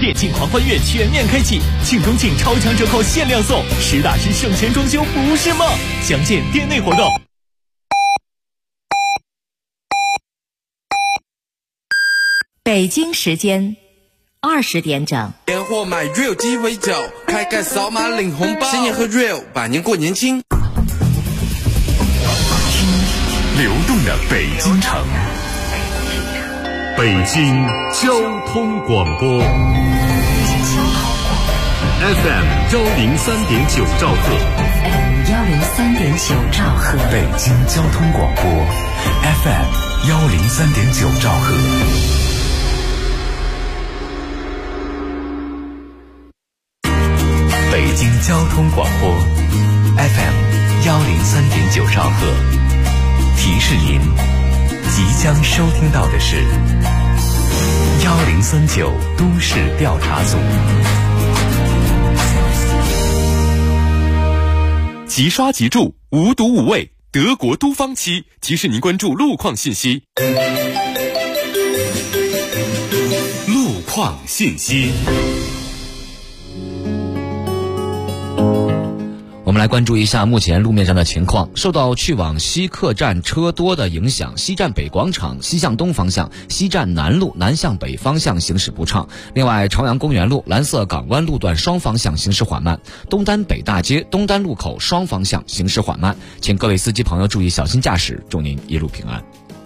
电竞狂欢月全面开启，庆中庆超强折扣限量送，实打实省钱装修不是梦。详见店内活动。 北京时间20点整。 年货买 real 鸡尾酒，开盖扫码领红包，新年喝 real， 百年过年轻。 流动的北京城，北京交通广播 FM 103.9兆赫， 103.9兆赫， 北京交通广播 FM 103.9兆赫。北京交通广播 FM 103.9兆赫，提示您即将收听到的是1039都市调查组。 即刷即住，无毒无味，德国都方漆提示您关注路况信息。路况信息。 我们来关注一下目前路面上的情况。受到去往西客站车多的影响，西站北广场西向东方向、西站南路南向北方向行驶不畅。另外，朝阳公园路蓝色港湾路段双方向行驶缓慢，东单北大街东单路口双方向行驶缓慢，请各位司机朋友注意小心驾驶，祝您一路平安。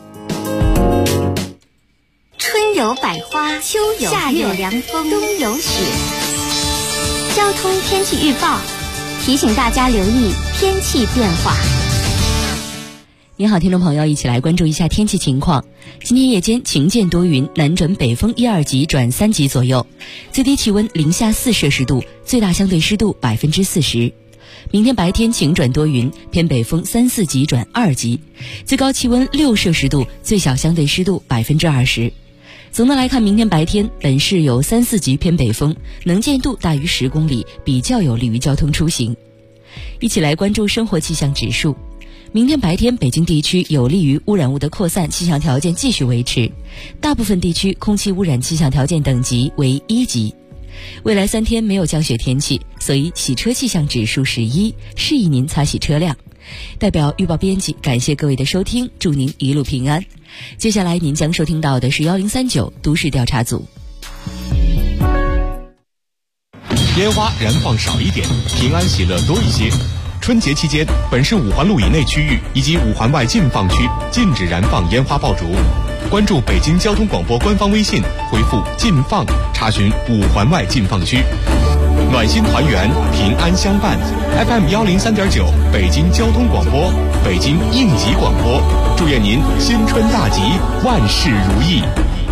春有百花，秋有夏有凉风，冬有雪。交通天气预报提醒大家留意天气变化。 您好，听众朋友，一起来关注一下天气情况。今天夜间晴间多云，南转北风1、2级转3级左右，最低气温零下4摄氏度，最大相对湿度40%。明天白天晴转多云，偏北风3、4级转2级，最高气温6摄氏度，最小相对湿度20%。总的来看，明天白天本市有3、4级偏北风，能见度大于10公里，比较有利于交通出行。一起来关注生活气象指数。明天白天北京地区有利于污染物的扩散气象条件继续维持，大部分地区空气污染气象条件等级为1级。未来3天没有降雪天气，所以洗车气象指数是1，适宜您擦洗车辆。代表预报编辑感谢各位的收听，祝您一路平安。接下来您将收听到的是1039都市调查组。 烟花燃放少一点，平安喜乐多一些。春节期间，本市5环路以内区域以及5环外禁放区禁止燃放烟花爆竹。关注北京交通广播官方微信，回复禁放查询5环外禁放区。暖心团圆，平安相伴。FM 103.9北京交通广播，北京应急广播，祝愿您新春大吉，万事如意。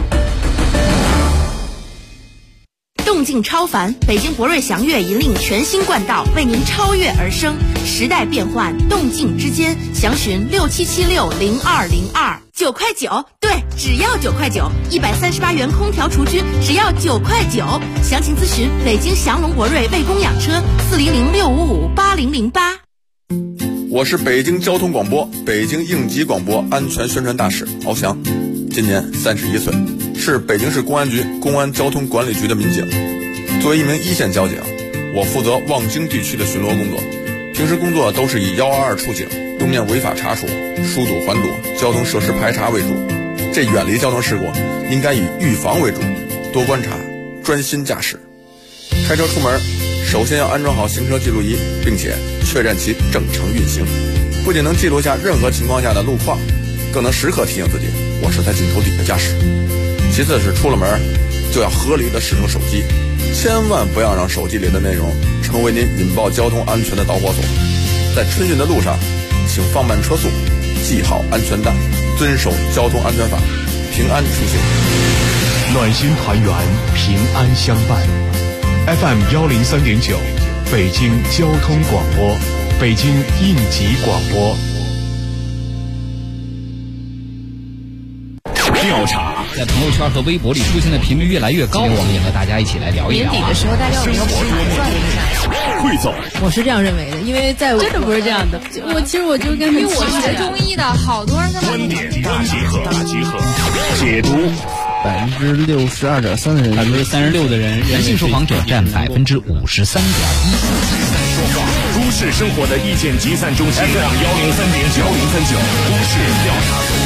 动静超凡，北京博瑞祥越引领全新冠道，为您超越而生。时代变换，动静之间，详询67760202，9块9，对，只要9块9，138元空调除菌，只要9块9。详情咨询北京祥龙博瑞卫工养车400655808。 我是北京交通广播、北京应急广播安全宣传大使敖翔，今年31岁，是北京市公安局公安交通管理局的民警。作为一名一线交警，我负责望京地区的巡逻工作，平时工作都是以122出警、路面违法查处、疏堵环堵、交通设施排查为主。这远离交通事故应该以预防为主，多观察，专心驾驶。开车出门首先要安装好行车记录仪，并且确认其正常运行，不仅能记录下任何情况下的路况，更能时刻提醒自己我是在镜头底下驾驶。其次是出了门就要合理的使用手机，千万不要让手机里的内容成为您引爆交通安全的导火索。在春运的路上，请放慢车速，系好安全带，遵守交通安全法，平安出行。 暖心团圆，平安相伴。FM 103.9北京交通广播，北京应急广播。 调查在朋友圈和微博里出现的频率越来越高，我们也和大家一起来聊一聊。 年底的时候，大家有没有打算一下？ 汇总， 我是这样认为的，因为在我真的不是这样的。其实我就跟因为我学中医的，好多人跟观点大集合，解读。 62.3%的人 36%的人性受访者占53.1%。 都市生活的意见集散中心 FM 103.9 都市调查组。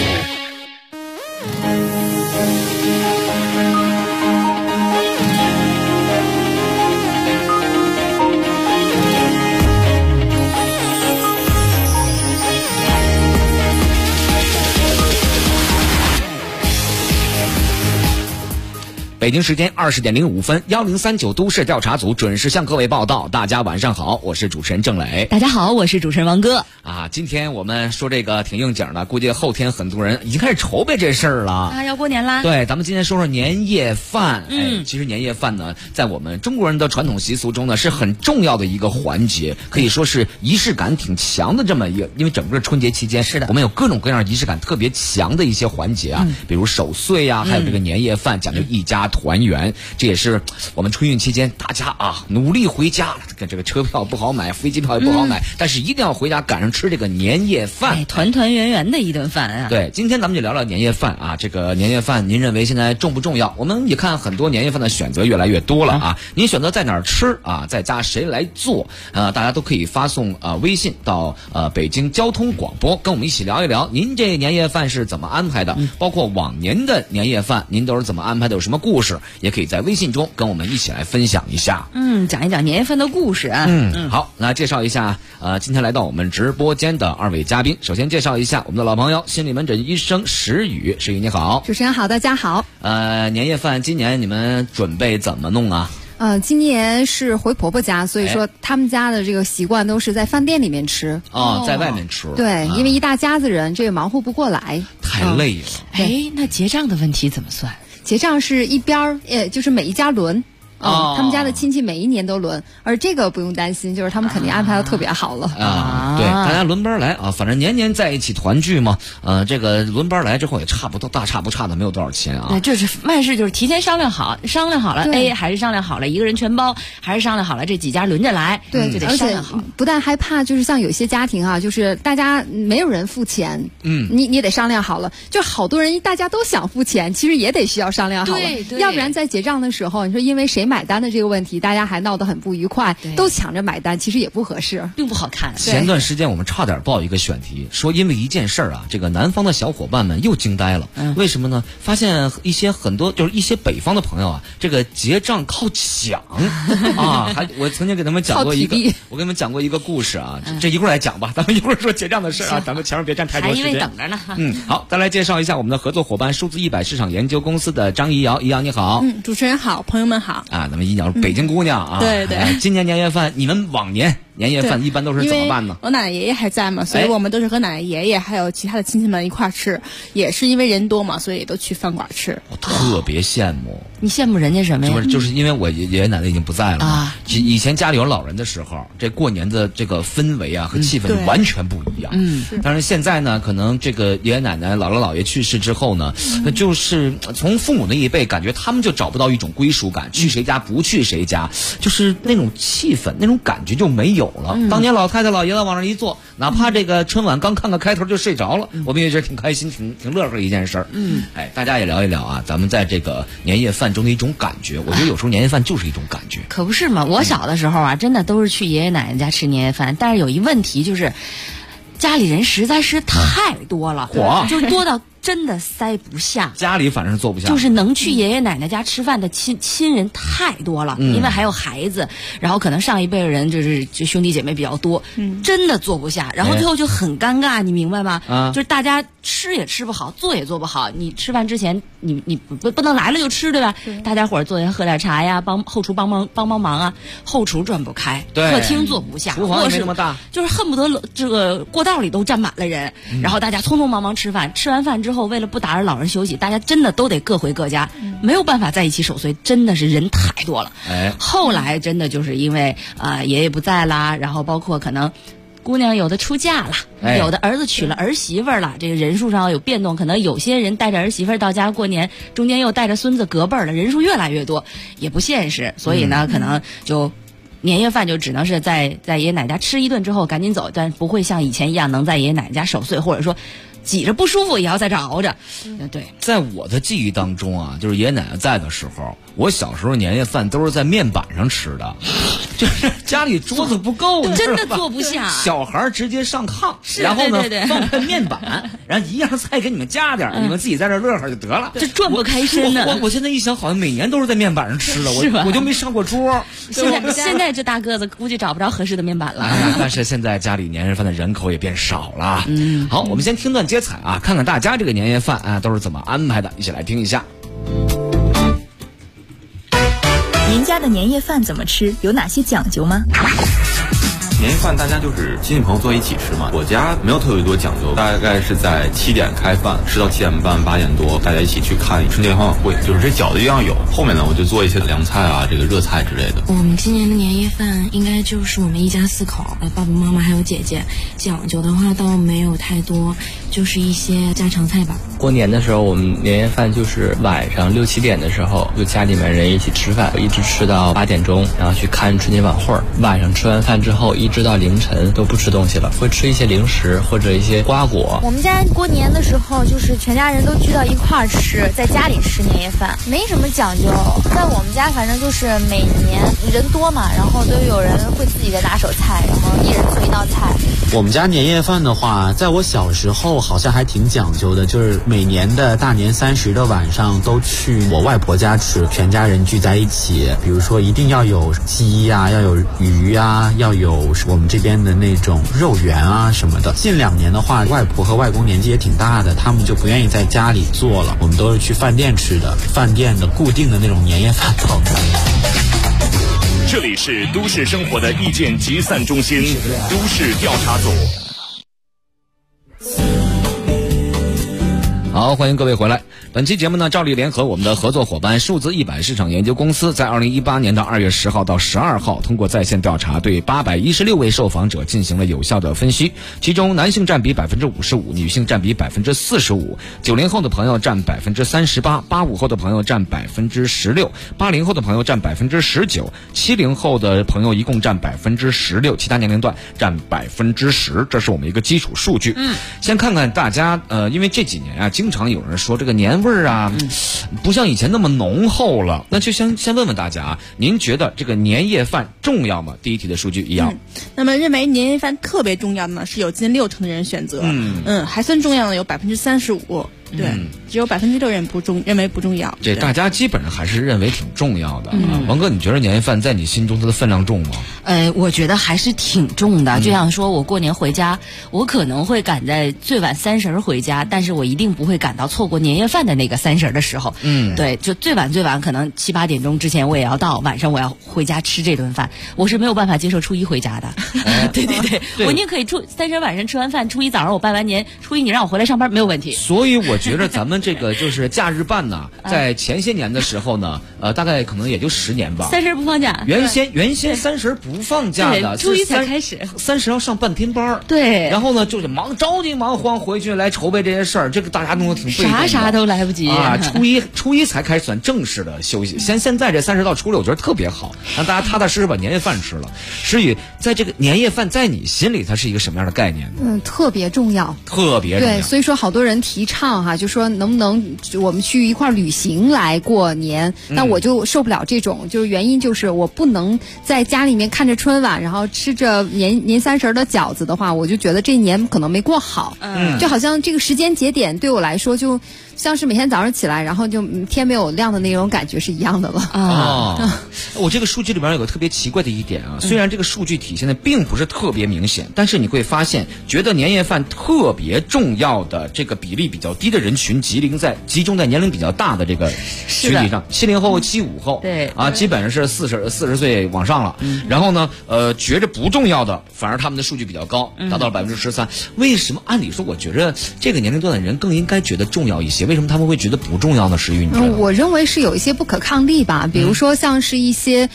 北京时间20点05分，1039都市调查组准时向各位报道。大家晚上好，我是主持人郑磊。 大家好，我是主持人王哥。 今天我们说这个挺应景的，估计后天很多人已经开始筹备这事儿了。 要过年啦。 对，咱们今天说说年夜饭。其实年夜饭呢，在我们中国人的传统习俗中呢，是很重要的一个环节，可以说是仪式感挺强的这么一个。因为整个春节期间，是的，我们有各种各样仪式感特别强的一些环节啊，比如守岁呀，还有这个年夜饭，讲究一家团圆，这也是我们春运期间大家努力回家，跟这个车票不好买，飞机票也不好买，但是一定要回家赶上吃这个年夜饭， 团团圆圆的一顿饭啊。 对，今天咱们就聊聊年夜饭啊。这个年夜饭您认为现在重不重要？我们也看很多年夜饭的选择越来越多了啊。您选择在哪儿吃啊？在家谁来做？大家都可以发送微信到北京交通广播，跟我们一起聊一聊您这年夜饭是怎么安排的，包括往年的年夜饭您都是怎么安排的，有什么故事？也可以在微信中跟我们一起来分享一下， 讲一讲年夜饭的故事啊。 好，那介绍一下今天来到我们直播间的2位嘉宾。首先介绍一下我们的老朋友，心理门诊医生石宇。石宇你好。 主持人好，大家好。 年夜饭今年你们准备怎么弄啊？ 今年是回婆婆家，所以说他们家的这个习惯都是在饭店里面吃。 在外面吃。 对，因为一大家子人，这个忙活不过来， 太累了。 那结账的问题怎么算？ 结账是一边就是每一家轮。他们家的亲戚每一年都轮，而这个不用担心，就是他们肯定安排的特别好了对，大家轮班来啊，反正年年在一起团聚嘛。这个轮班来之后也差不多，大差不差的，没有多少钱啊。 那这是万事就是提前商量好了 A 还是商量好了一个人全包，还是商量好了这几家轮着来， 对， 就得商量好。 不但害怕，就是像有些家庭啊，就是大家没有人付钱，你也得商量好了。就好多人大家都想付钱，其实也得需要商量好了， 对， 要不然在结账的时候，你说因为谁买单的这个问题，大家还闹得很不愉快，都抢着买单，其实也不合适， 并不好看。 前段时间我们差点报一个选题，说因为一件事啊，这个南方的小伙伴们又惊呆了。为什么呢？发现很多就是一些北方的朋友啊，这个结账靠抢啊。我曾经给他们讲过一个，我给他们讲过一个故事啊。这一会儿来讲吧，咱们一会儿说结账的事啊，咱们前面别占太多时间。 还因为等着呢。 好，再来介绍一下我们的合作伙伴数字100市场研究公司的张怡瑶。怡瑶你好。 主持人好，朋友们好。 咱们怡瑶北京姑娘啊。 对对。 今年年夜饭，你们往年年夜饭一般都是怎么办呢？ 我奶奶爷爷还在嘛，所以我们都是和奶奶爷爷还有其他的亲戚们一块吃，也是因为人多嘛，所以都去饭馆吃。 我特别羡慕。 你羡慕人家什么呀？ 就是因为我爷爷奶奶已经不在了啊。以前家里有老人的时候，这过年的这个氛围啊和气氛完全不一样。当然现在呢，可能这个爷爷奶奶姥姥姥爷去世之后呢，就是从父母那一辈，感觉他们就找不到一种归属感，去谁家不去谁家，就是那种气氛那种感觉就没有了。当年老太太老爷子往那一坐，哪怕这个春晚刚看个开头就睡着了，我们也觉得挺开心挺乐呵一件事儿。大家也聊一聊啊，咱们在这个年夜饭中的一种感觉。我觉得有时候年夜饭就是一种感觉。 可不是嘛，我小的时候啊，真的都是去爷爷奶奶家吃年夜饭，但是有一问题就是家里人实在是太多了，就是多到真的塞不下， 家里反正是坐不下， 就是能去爷爷奶奶家吃饭的亲人太多了，因为还有孩子，然后可能上一辈的人就兄弟姐妹比较多，真的坐不下，然后最后就很尴尬，你明白吗？就是大家吃也吃不好，做也做不好。你吃饭之前，你不能来了就吃，对吧？大家伙儿坐下喝点茶呀，帮后厨帮忙啊，后厨转不开，客厅坐不下， 厨房也没那么大， 就是恨不得这个过道里都站满了人，然后大家匆匆忙忙吃饭，吃完饭之后，为了不打扰老人休息，大家真的都得各回各家，没有办法在一起守岁，真的是人太多了。后来真的就是因为爷爷不在啦，然后包括可能姑娘有的出嫁了，有的儿子娶了儿媳妇了，这个人数上有变动，可能有些人带着儿媳妇到家过年，中间又带着孙子隔辈了，人数越来越多，也不现实，所以呢，可能就年夜饭就只能是在爷爷奶奶家吃一顿之后赶紧走，但不会像以前一样能在爷爷奶奶家守岁，或者说挤着不舒服也要在这熬着。对， 在我的记忆当中啊，就是爷爷奶奶在的时候，我小时候年夜饭都是在面板上吃的，就是家里桌子不够， 真的坐不下， 小孩直接上炕，然后呢放块面板，然后一样菜给你们加点，你们自己在这乐呵就得了， 这转不开身呢。 我现在一想，好像每年都是在面板上吃的，我就没上过桌。 现在这大个子估计找不着合适的面板了。 但是现在家里年夜饭的人口也变少了。好，我们先听段接彩啊，看看大家这个年夜饭啊都是怎么安排的，一起来听一下。 您家的年夜饭怎么吃？有哪些讲究吗？ 年夜饭大家就是亲戚朋友坐一起吃嘛，我家没有特别多讲究，大概是在7点开饭，吃到7点半8点多，大家一起去看春节联欢晚会，就是这饺子一定要有。后面呢，我就做一些凉菜啊，这个热菜之类的。 我们今年的年夜饭应该就是我们一家4口，爸爸妈妈还有姐姐，讲究的话倒没有太多，就是一些家常菜吧。 过年的时候，我们年夜饭就是晚上6、7点的时候，就家里面人一起吃饭，一直吃到8点钟，然后去看春节晚会。晚上吃完饭之后，一直到凌晨都不吃东西了，会吃一些零食或者一些瓜果。 我们家过年的时候，就是全家人都聚到一块儿吃，在家里吃年夜饭，没什么讲究。在我们家，反正就是每年人多嘛，然后都有人会自己的拿手菜，然后一人做一道菜。 我们家年夜饭的话，在我小时候好像还挺讲究的，就是每年的大年30的晚上都去我外婆家吃，全家人聚在一起，比如说一定要有鸡啊，要有鱼啊，要有我们这边的那种肉圆啊什么的。近2年的话，外婆和外公年纪也挺大的，他们就不愿意在家里做了，我们都是去饭店吃的，饭店的固定的那种年夜饭套餐。 这里是都市生活的意见集散中心，都市调查组。 好，欢迎各位回来。本期节目呢，照例联合我们的合作伙伴数字100市场研究公司，在2018年的2月10号到12号，通过在线调查，对816位受访者进行了有效的分析。其中，男性占比55%，女性占比45%，90后的朋友占38%，85后的朋友占16%，80后的朋友占19%，70后的朋友一共占16%，其他年龄段占10%。这是我们一个基础数据。先看看大家，因为这几年啊，经常有人说这个年味儿啊，不像以前那么浓厚了。那就先问问大家啊，您觉得这个年夜饭重要吗？第一题的数据一样。 那么认为年夜饭特别重要的呢，是有近60%的人选择。还算重要的有35%。对，只有6%认为不重要。 这大家基本上还是认为挺重要的。王哥，你觉得年夜饭在你心中它的分量重吗？ 我觉得还是挺重的。就像说我过年回家，我可能会赶在最晚30回家，但是我一定不会赶到错过年夜饭的那个30的时候。对，就最晚可能7、8点钟之前我也要到，晚上我要回家吃这顿饭。我是没有办法接受初一回家的。对，我宁可以30晚上吃完饭，初一早上我办完年，初一你让我回来上班没有问题。 所以我觉得咱们这个就是假日办呢，在前些年的时候呢，大概可能也就10年吧。 30不放假。 原先30不放假的， 初一才开始。 30要上半天班。 对。 然后呢，就是着急忙慌回去来筹备这些事儿，这个大家弄得挺被动的。 啥都来不及啊！初一才开始算正式的休息。现在这30到初6，我觉得特别好，让大家踏踏实实把年夜饭吃了。所以，在这个年夜饭在你心里它是一个什么样的概念呢？ 特别重要。 特别重要。 对，所以说好多人提倡哈，就说能不能我们去一块旅行来过年？那我就受不了这种，就是原因就是我不能在家里面看着春晚，然后吃着年30的饺子的话，我就觉得这一年可能没过好。就好像这个时间节点对我来说，就像是每天早上起来，然后就天没有亮的那种感觉是一样的了。 我这个数据里边有个特别奇怪的一点啊，虽然这个数据体现的并不是特别明显，但是你会发现，觉得年夜饭特别重要的这个比例比较低的人群，集中在年龄比较大的这个群体上，70后、75后， 对啊，基本上是40岁往上了。然后呢，觉着不重要的，反而他们的数据比较高，达到了13%。为什么？按理说，我觉着这个年龄段的人更应该觉得重要一些。为什么他们会觉得不重要呢？石玉，你觉得？ 我认为是有一些不可抗力吧，比如说像是一些些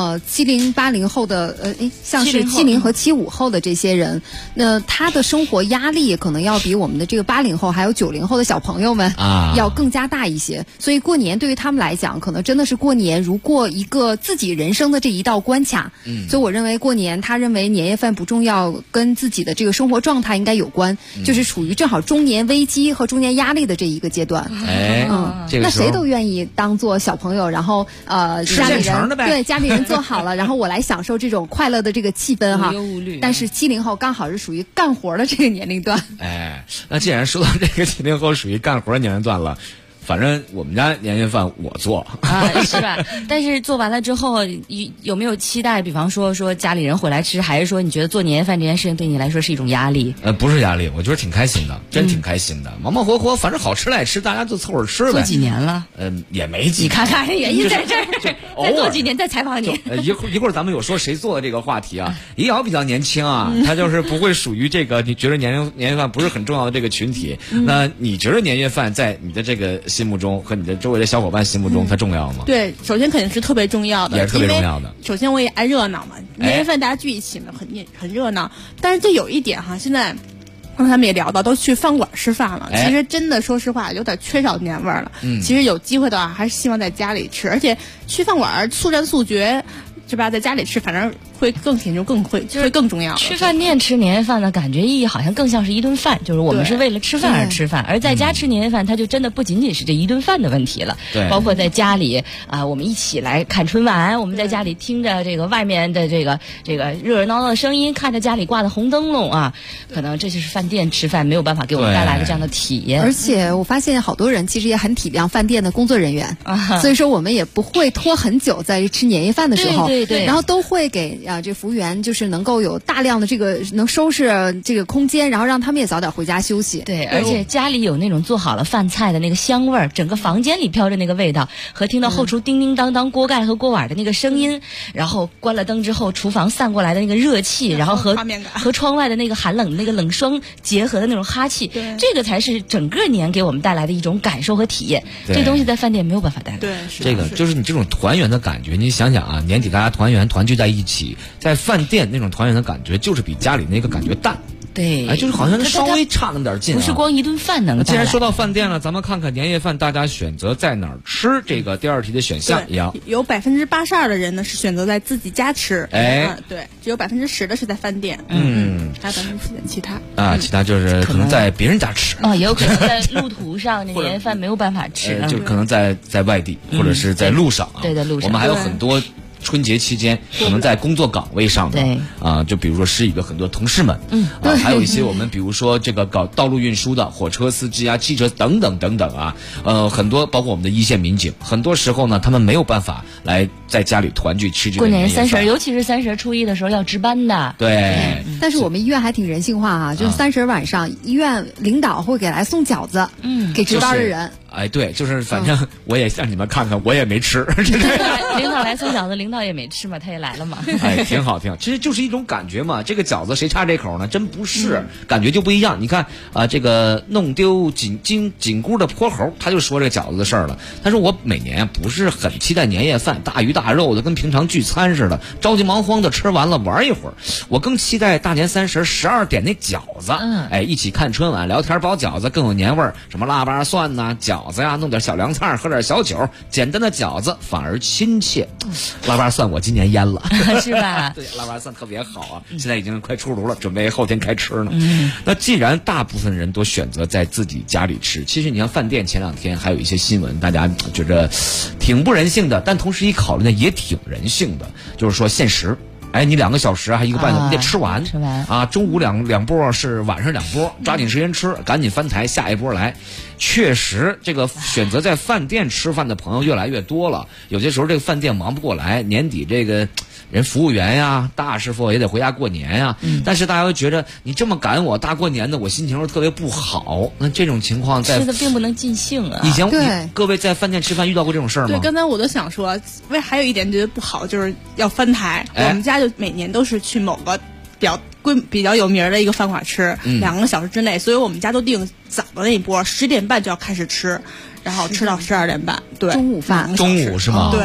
70、80后的像是70和75后的这些人，那他的生活压力可能要比我们的这个80后还有90后的小朋友们要更加大一些。所以过年对于他们来讲，可能真的是过年如过一个自己人生的这一道关卡。所以我认为过年，他认为年夜饭不重要，跟自己的这个生活状态应该有关，就是处于正好中年危机和中年压力的这一个阶段。那谁都愿意当做小朋友，然后家里人对家里人做好了，然后我来享受这种快乐的这个气氛哈。但是70后刚好是属于干活的这个年龄段。 那既然说到这个70后属于干活的年龄段了。反正我们家年夜饭我做是吧？但是做完了之后，有没有期待？比方说家里人回来吃，还是说你觉得做年夜饭这件事情对你来说是一种压力？ 不是压力，我觉得挺开心的，真挺开心的，忙忙活活，反正好吃赖吃，大家就凑合吃呗。 做几年了？ 也没几年。 你看看原因在这儿，再做几年再采访你。 一会儿咱们有说谁做的这个话题啊？怡瑶比较年轻啊，他就是不会属于这个你觉得年夜饭不是很重要的这个群体。那你觉得年夜饭在你的这个心目中和你的周围的小伙伴心目中它重要吗？ 对，首先肯定是特别重要的， 也是特别重要的。 首先我也爱热闹嘛，年夜饭大家聚一起嘛，很热闹。但是就有一点哈，现在刚才他们也聊到，都去饭馆吃饭了。其实真的说实话，有点缺少年味儿了。其实有机会的话，还是希望在家里吃，而且去饭馆速战速决，是吧？在家里吃，反正会更显著，会更重要。 去饭店吃年夜饭的感觉意义好像更像是一顿饭，就是我们是为了吃饭而吃饭，而在家吃年夜饭，它就真的不仅仅是这一顿饭的问题了。对，包括在家里我们一起来看春晚，我们在家里听着这个外面的这个热热闹闹的声音，看着家里挂的红灯笼啊，可能这就是饭店吃饭没有办法给我们带来的这样的体验。 而且我发现好多人其实也很体谅饭店的工作人员，所以说我们也不会拖很久在吃年夜饭的时候，对，然后都会给这服务员就是能够有大量的这个能收拾这个空间，然后让他们也早点回家休息。 对，而且家里有那种做好了饭菜的那个香味儿，整个房间里飘着那个味道，和听到后厨叮叮当当锅盖和锅碗的那个声音，然后关了灯之后厨房散过来的那个热气，然后和窗外的那个寒冷的那个冷霜结合的那种哈气，这个才是整个年给我们带来的一种感受和体验。这东西在饭店没有办法带来。 对， 这个就是你这种团圆的感觉。你想想啊，年底大家团聚在一起，在饭店那种团圆的感觉，就是比家里那个感觉淡。 对， 就是好像稍微差那么点劲， 不是光一顿饭能。 既然说到饭店了，咱们看看年夜饭大家选择在哪儿吃这个第二题的选项一样。 有82%的人呢是选择在自己家吃，对，只有10%的是在饭店，还有4%其他其他就是可能在别人家吃也有可能在路途上年夜饭没有办法吃， 就可能在外地或者是在路上对，在路上。 我们还有很多春节期间可能在工作岗位上的就比如说是一个很多同事们还有一些我们比如说这个搞道路运输的火车司机啊、汽车等等很多包括我们的一线民警，很多时候呢他们没有办法来在家里团聚吃这个年夜饭。 过年30，尤其是30、初一的时候要值班的。 对， 但是我们医院还挺人性化就是30晚上医院领导会给来送饺子，给值班的人。 对，就是反正我也让你们看看，我也没吃。 领导来送饺子，领导也没吃嘛，他也来了嘛。 挺好。其实就是一种感觉嘛。这个饺子谁插这口呢？真不是，感觉就不一样。你看这个弄丢紧箍的泼猴，他就说这个饺子的事儿了。他说我每年不是很期待年夜饭，大鱼大肉的，跟平常聚餐似的，着急忙慌的吃完了玩一会儿。我更期待大年30、12点那饺子，一起看春晚，聊天包饺子更有年味儿。什么腊八蒜呐、饺子呀，弄点小凉菜，喝点小酒，简单的饺子反而亲切。腊八蒜我今年腌了， 是吧？ 对，腊八蒜特别好啊，现在已经快出炉了，准备后天开吃呢。那既然大部分人都选择在自己家里吃，其实你看饭店前2天还有一些新闻，大家觉着挺不人性的，但同时一考虑呢也挺人性的，就是说限时。你2个小时还1个半你得吃完中午两波是晚上2波，抓紧时间吃，赶紧翻台下一波来。确实这个选择在饭店吃饭的朋友越来越多了，有些时候这个饭店忙不过来，年底这个人服务员呀、大师傅也得回家过年呀，但是大家会觉得你这么赶我大过年的，我心情特别不好。那这种情况在吃的并不能尽兴啊。 以前各位在饭店吃饭遇到过这种事儿吗？ 对，刚才我都想说，还有一点觉得不好，就是要翻台。我们家就每年都是去某个比较有名的一个饭馆吃，2个小时之内，所以我们家都订早的那一波，10点半就要开始吃，然后吃到12点半。对， 中午饭。 中午是吗？ 对。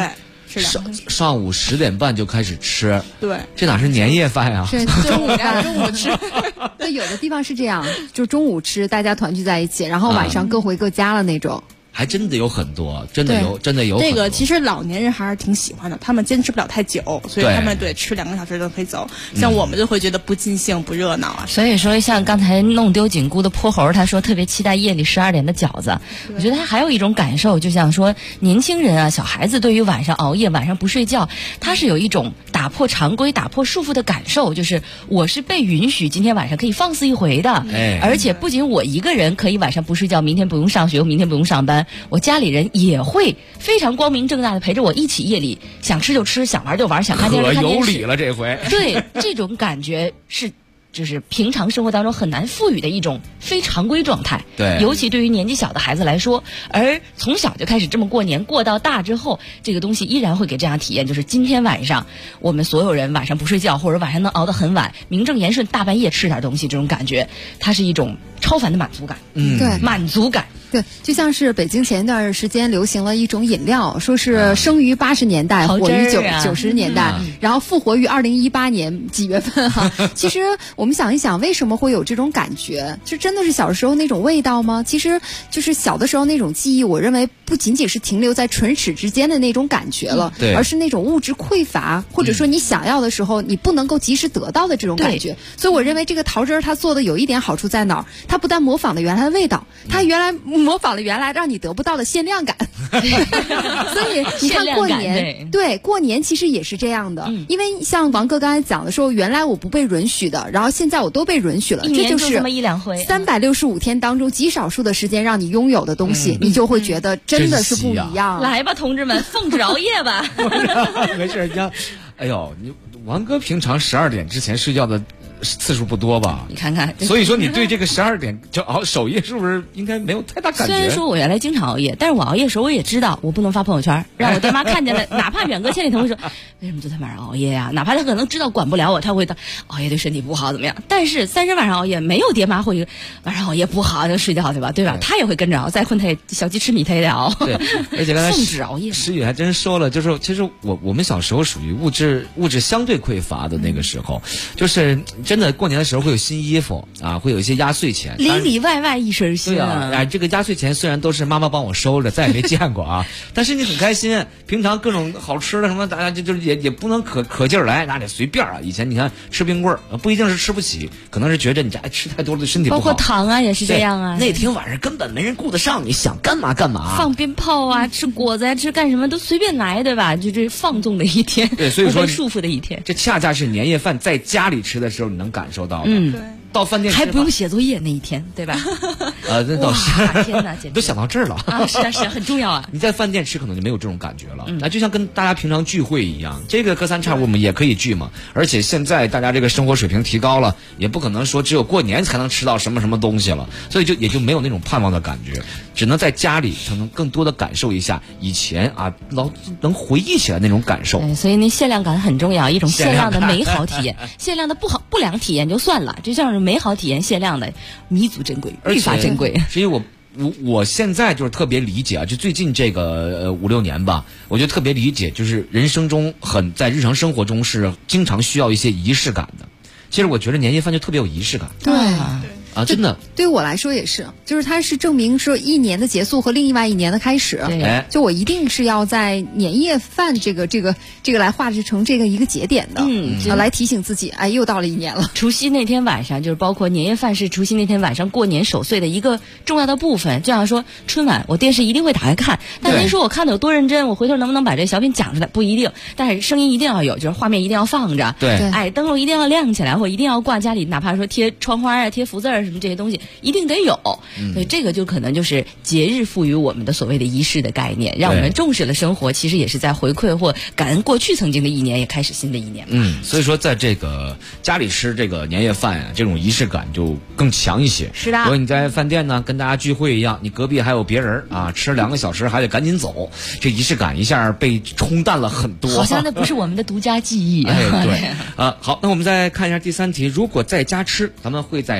上午10点半就开始吃， 对， 这哪是年夜饭呀？ 是中午吃。对，有的地方是这样，就中午吃，大家团聚在一起，然后晚上各回各家了那种。 还真的有很多，真的有很多。 这个其实老年人还是挺喜欢的，他们坚持不了太久，所以他们吃2个小时就可以走。像我们就会觉得不尽兴、不热闹啊。 所以说，像刚才弄丢紧箍的泼猴，他说特别期待夜里12点的饺子。我觉得他还有一种感受，就像说年轻人啊、小孩子对于晚上熬夜、晚上不睡觉，他是有一种打破常规、打破束缚的感受，就是我是被允许今天晚上可以放肆一回的。而且不仅我一个人可以晚上不睡觉，明天不用上学，明天不用上班。我家里人也会非常光明正大的陪着我一起夜里想吃就吃，想玩就玩，想看电视看电视。 可有理了这回。 对，这种感觉就是平常生活当中很难赋予的一种非常规状态。 对， 尤其对于年纪小的孩子来说，而从小就开始这么过年，过到大之后，这个东西依然会给这样体验，就是今天晚上我们所有人晚上不睡觉，或者晚上能熬得很晚，名正言顺大半夜吃点东西，这种感觉，它是一种超凡的满足感。 对， 满足感。 对，就像是北京前一段时间流行了一种饮料，说是生于80年代，火于90年代，然后复活于2018年几月份哈。其实我们想一想，为什么会有这种感觉？就真的是小时候那种味道吗？其实就是小的时候那种记忆，我认为不仅仅是停留在唇齿之间的那种感觉了，而是那种物质匮乏，或者说你想要的时候你不能够及时得到的这种感觉。所以我认为这个桃汁儿它做的有一点好处在哪儿？它不但模仿了原来的味道，它模仿了原来让你得不到的限量感。所以你看过年，对，过年其实也是这样的。因为像王哥刚才讲的说，原来我不被允许的，然后现在我都被允许了， 这就是这么1-2回 365天当中极少数的时间让你拥有的东西，你就会觉得真的是不一样。 来吧，同志们，奉旨熬夜吧。 没事，你看，哎呦，王哥平常12点之前睡觉的次数不多吧？ 你看看， 所以说你对这个12点就守夜是不是应该没有太大感觉？ 虽然说我原来经常熬夜，但是我熬夜的时候我也知道我不能发朋友圈，让我爹妈看见了，哪怕远隔千里同会说为什么昨天晚上熬夜呀？哪怕他可能知道管不了我，他会熬夜对身体不好怎么样？但是30晚上熬夜，没有爹妈会晚上熬夜不好就睡觉对吧？对吧？他也会跟着熬，再困他也小鸡吃米他也得熬。 对，而且刚才奉旨熬夜， 诗雨还真说了，就是其实我们小时候属于物质相对匮乏的那个时候，就是真的过年的时候会有新衣服啊，会有一些压岁钱， 里里外外一身新啊。这个压岁钱虽然都是妈妈帮我收着，再也没见过啊，但是你很开心。平常各种好吃的什么，大家就是也不能可劲儿来，那得随便啊。以前你看吃冰棍儿，不一定是吃不起，可能是觉得你家吃太多了对身体不好。 包括糖啊也是这样啊。 那天晚上根本没人顾得上，你想干嘛干嘛。 放鞭炮啊，吃果子啊，吃干什么都随便来，对吧？就这放纵的一天， 对，所以说不被束缚的一天。 这恰恰是年夜饭在家里吃的时候你能感受到的。对。到饭店还不用写作业那一天，对吧？ 那倒是。 天哪， 都想到这儿了啊！是啊，很重要啊。 你在饭店吃可能就没有这种感觉了。那就像跟大家平常聚会一样，这个隔三差五我们也可以聚嘛。而且现在大家这个生活水平提高了，也不可能说只有过年才能吃到什么什么东西了，所以也就没有那种盼望的感觉，只能在家里才能更多的感受一下以前啊能回忆起来那种感受。 对，所以那限量感很重要，一种限量的美好体验。限量的不良体验就算了，这像是美好体验限量的弥足珍贵，愈发珍贵。 所以我现在就是特别理解啊，就最近这个5-6年吧，我就特别理解，就是人生中在日常生活中是经常需要一些仪式感的。其实我觉得年夜饭就特别有仪式感。 对。 啊，真的， 对于我来说也是，就是它是证明说一年的结束和另外一年的开始。 对， 就我一定是要在年夜饭这个来画成这个一个节点的，来提醒自己，哎，又到了一年了。 除夕那天晚上，就是包括年夜饭是除夕那天晚上过年守岁的一个重要的部分。就像说春晚，我电视一定会打开看，但您说我看的有多认真，我回头能不能把这小品讲出来不一定，但是声音一定要有，就是画面一定要放着， 对， 哎，灯笼一定要亮起来，或一定要挂家里，哪怕说贴窗花啊、贴福字儿什么这些东西一定得有。所以这个就可能就是节日赋予我们的所谓的仪式的概念，让我们重视了生活，其实也是在回馈或感恩过去曾经的一年，也开始新的一年。 所以说在这个家里吃这个年夜饭啊，这种仪式感就更强一些。 是的。 如果你在饭店呢，跟大家聚会一样，你隔壁还有别人啊，吃2个小时还得赶紧走，这仪式感一下被冲淡了很多。 好像那不是我们的独家记忆。 对好，那我们再看一下第3题，如果在家吃，咱们会在谁家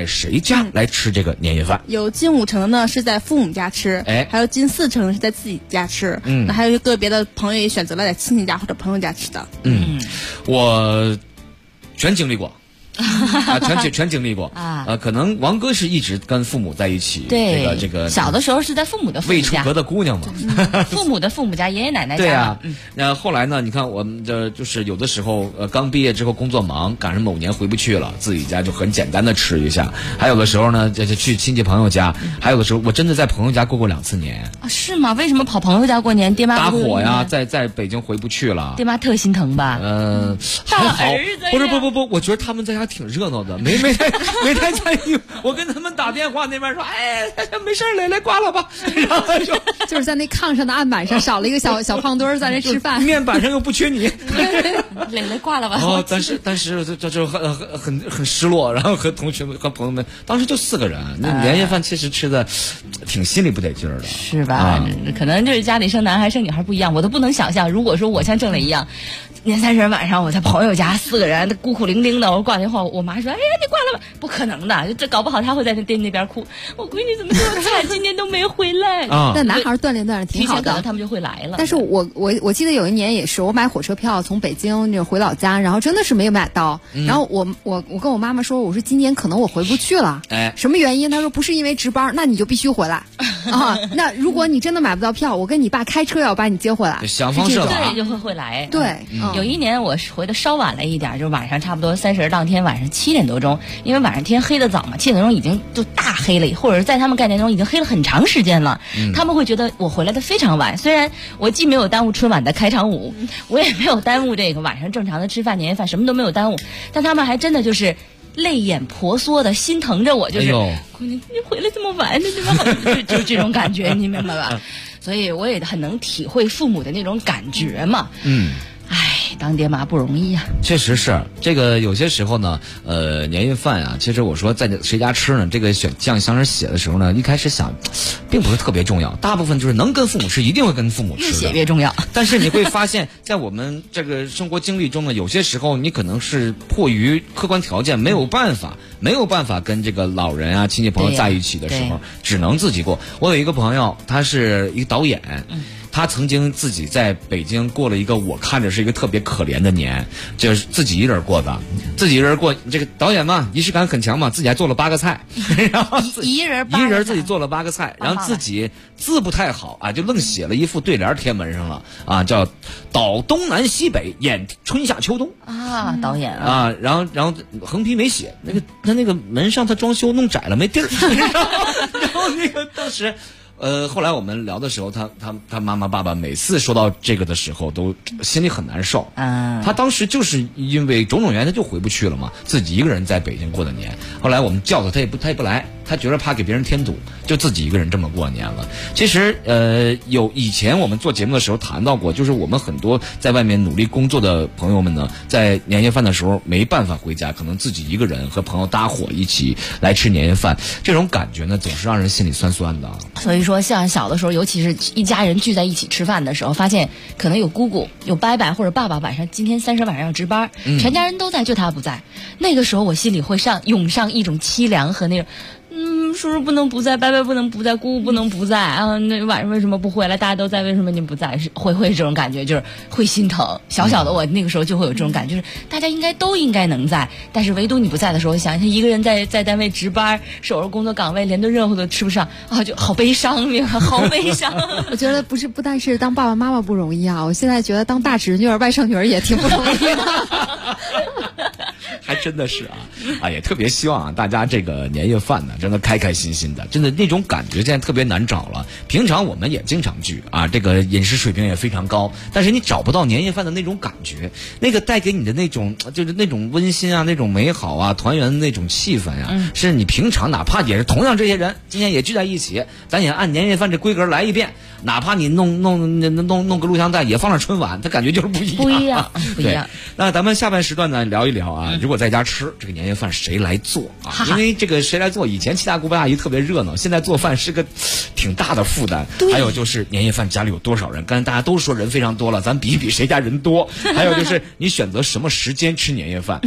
家来吃这个年夜饭。 有近5成呢是在父母家吃，还有近4成是在自己家吃。那还有个别的朋友也选择了在亲戚家或者朋友家吃的。 我全经历过。全经历过啊！可能王哥是一直跟父母在一起， 对这个小的时候是在父母的父母家， 未出阁的姑娘嘛， 父母的父母家，爷爷奶奶家。 对啊，那后来呢？你看我们就是有的时候刚毕业之后工作忙，赶上某年回不去了，自己家就很简单的吃一下。还有的时候呢，就去亲戚朋友家，还有的时候我真的在朋友家过过2次年啊？是吗？为什么跑朋友家过年？爹妈打火呀，在北京回不去了， 爹妈特心疼吧？ 还好，不，我觉得他们在家挺热闹的。没太在意，我跟他们打电话，那边说，哎，没事，磊磊挂了吧，然后就是在那炕上的案板上少了一个小胖墩在那吃饭， 面板上又不缺你， 磊磊挂了吧。 但是就很失落，然后和同学们和朋友们，当时就4个人，那年夜饭其实吃的挺心里不得劲儿的， 是吧？可能就是家里生男孩生女孩不一样，我都不能想象，如果说我像郑磊一样。年30晚上我在朋友家4个人孤苦伶仃的，我挂电话，我妈说：“哎呀，你挂了吧？不可能的，这搞不好他会在那边哭。我闺女怎么这么惨，今年都没回来。” 但男孩锻炼挺好的， 他们就会来了。 但是我记得有一年也是，我买火车票从北京就回老家，然后真的是没有买到。然后我跟我妈妈说，我说今年可能我回不去了。什么原因？她说不是因为值班，那你就必须回来啊。那如果你真的买不到票，我跟你爸开车要把你接回来。 想方设法， 对，就会来。 对。 有一年我回的稍晚了一点，就晚上差不多30当天晚上7点多钟，因为晚上天黑得早嘛，7点多钟已经就大黑了，或者是在他们概念中已经黑了很长时间了。他们会觉得我回来的非常晚，虽然我既没有耽误春晚的开场舞，我也没有耽误这个晚上正常的吃饭年夜饭，什么都没有耽误，但他们还真的就是泪眼婆娑的心疼着我，就是你回来这么晚，那好，就这种感觉，你明白吧？所以我也很能体会父母的那种感觉嘛。当爹妈不容易呀， 确实是这个。有些时候呢，年夜饭啊，其实我说在谁家吃呢？这个选酱上面写的时候呢，一开始想，并不是特别重要。大部分就是能跟父母吃，一定会跟父母吃的， 越写越重要。 但是你会发现，在我们这个生活经历中呢，有些时候你可能是迫于客观条件没有办法跟这个老人啊、亲戚朋友在一起的时候，只能自己过。我有一个朋友，他是一个导演。他曾经自己在北京过了一个我看着是一个特别可怜的年，就是自己一人过的，自己一人过。这个导演嘛，仪式感很强嘛，自己还做了8个菜，然后一人自己做了8个菜，然后自己字不太好啊，就愣写了一副对联贴门上了啊，叫导东南西北，演春夏秋冬啊，导演啊，然后横批没写，他那个门上他装修弄窄了没地儿，然后那个当时。后来我们聊的时候，他妈妈爸爸每次说到这个的时候，都心里很难受。他当时就是因为种种原因，他就回不去了嘛，自己一个人在北京过的年。后来我们叫他也不来，他觉得怕给别人添堵，就自己一个人这么过年了。其实以前我们做节目的时候谈到过，就是我们很多在外面努力工作的朋友们呢，在年夜饭的时候没办法回家，可能自己一个人和朋友搭伙一起来吃年夜饭，这种感觉呢，总是让人心里酸酸的。 所以说像小的时候，尤其是一家人聚在一起吃饭的时候，发现可能有姑姑、有伯伯或者爸爸晚上今天30晚上要值班，全家人都在，就他不在。那个时候我心里会涌上一种凄凉和那种。叔叔不能不在，伯伯不能不在，姑姑不能不在啊！那晚上为什么不回来？大家都在，为什么你不在？会这种感觉，就是会心疼。小小的我那个时候就会有这种感觉，就是大家都应该能在，但是唯独你不在的时候，想一个人在单位值班，守着工作岗位，连顿热乎都吃不上啊，就好悲伤，好悲伤。 我觉得不但是当爸爸妈妈不容易啊，我现在觉得当大侄女儿、外甥女儿也挺不容易的。 还真的是也特别希望大家这个年夜饭呢，真的开开心心的，真的那种感觉现在特别难找了。平常我们也经常聚这个饮食水平也非常高，但是你找不到年夜饭的那种感觉，那个带给你的那种就是那种温馨那种美好团圆的那种气氛是你平常哪怕也是同样这些人今天也聚在一起，咱也按年夜饭这规格来一遍，哪怕你弄个录像带也放上春晚，它感觉就是不一样。对，那咱们下半时段呢聊一聊如果在家吃这个年夜饭谁来做因为这个谁来做，以前七大姑八大姨特别热闹，现在做饭是个挺大的负担。还有就是年夜饭家里有多少人，刚才大家都说人非常多了，咱比一比谁家人多。还有就是你选择什么时间吃年夜饭。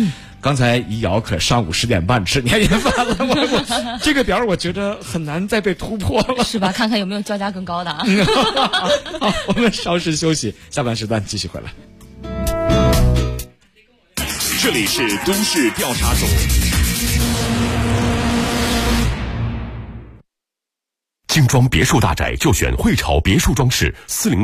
刚才一瑶可上午10点半吃年夜饭了，我这个点我觉得很难再被突破了， 是吧？看看有没有交加更高的啊。 好，我们稍事休息，下半时段继续回来。 这里是都市调查组。精装别墅大宅就选汇潮别墅装饰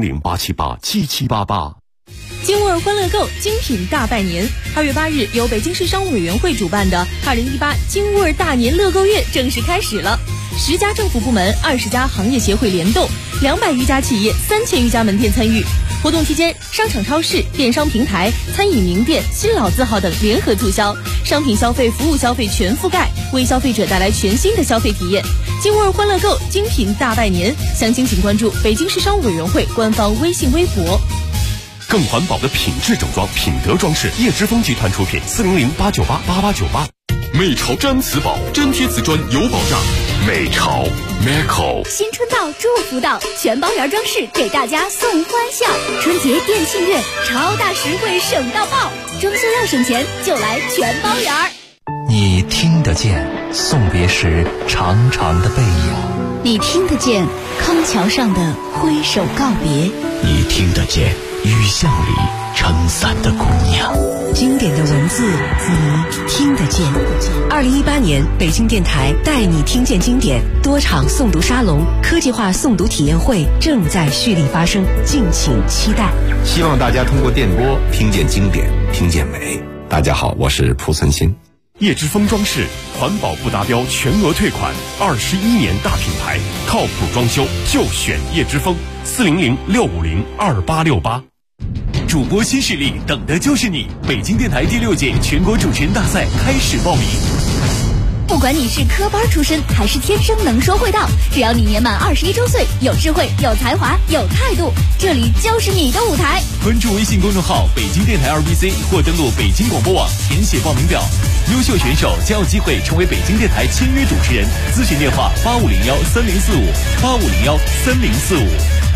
，400-878-7788。 金沃尔欢乐购精品大拜年，2月8日由北京市商务委员会主办的2018金沃尔大年乐购月正式开始了。10家政府部门、20家行业协会联动，200余家企业、3000余家门店参与。活动期间，商场、超市、电商平台、餐饮名店、新老字号等联合促销，商品消费、服务消费全覆盖，为消费者带来全新的消费体验。金沃尔欢乐购精品大拜年，详情请关注北京市商务委员会官方微信微博。 更环保的品质整装，品德装饰，叶之峰集团出品，400-898-8898。美潮毡瓷宝，粘贴瓷砖有保障。美潮 Meco。 新春到，祝福到，全包圆装饰给大家送欢笑。春节店庆月，超大实惠省到爆，装修要省钱就来全包圆。 你听得见送别时长长的背影， 你听得见康桥上的挥手告别， 你听得见雨巷里撑伞的姑娘。 经典的文字，你听得见。2018年北京电台带你听见经典多场诵读沙龙、科技化诵读体验会正在蓄力发生，敬请期待。 希望大家通过电波听见经典，听见美。大家好，我是蒲存昕。 叶之峰装饰，环保不达标全额退款，21年大品牌，靠谱装修就选叶之峰，400-650-2868。主播新势力，等的就是你！北京电台第6届全国主持人大赛开始报名。 不管你是科班出身还是天生能说会道，只要你年满21周岁，有智慧、有才华、有态度，这里就是你的舞台。 关注微信公众号北京电台2BC 或登录北京广播网填写报名表，优秀选手将有机会成为北京电台签约主持人。咨询电话8501-3045，8501-3045。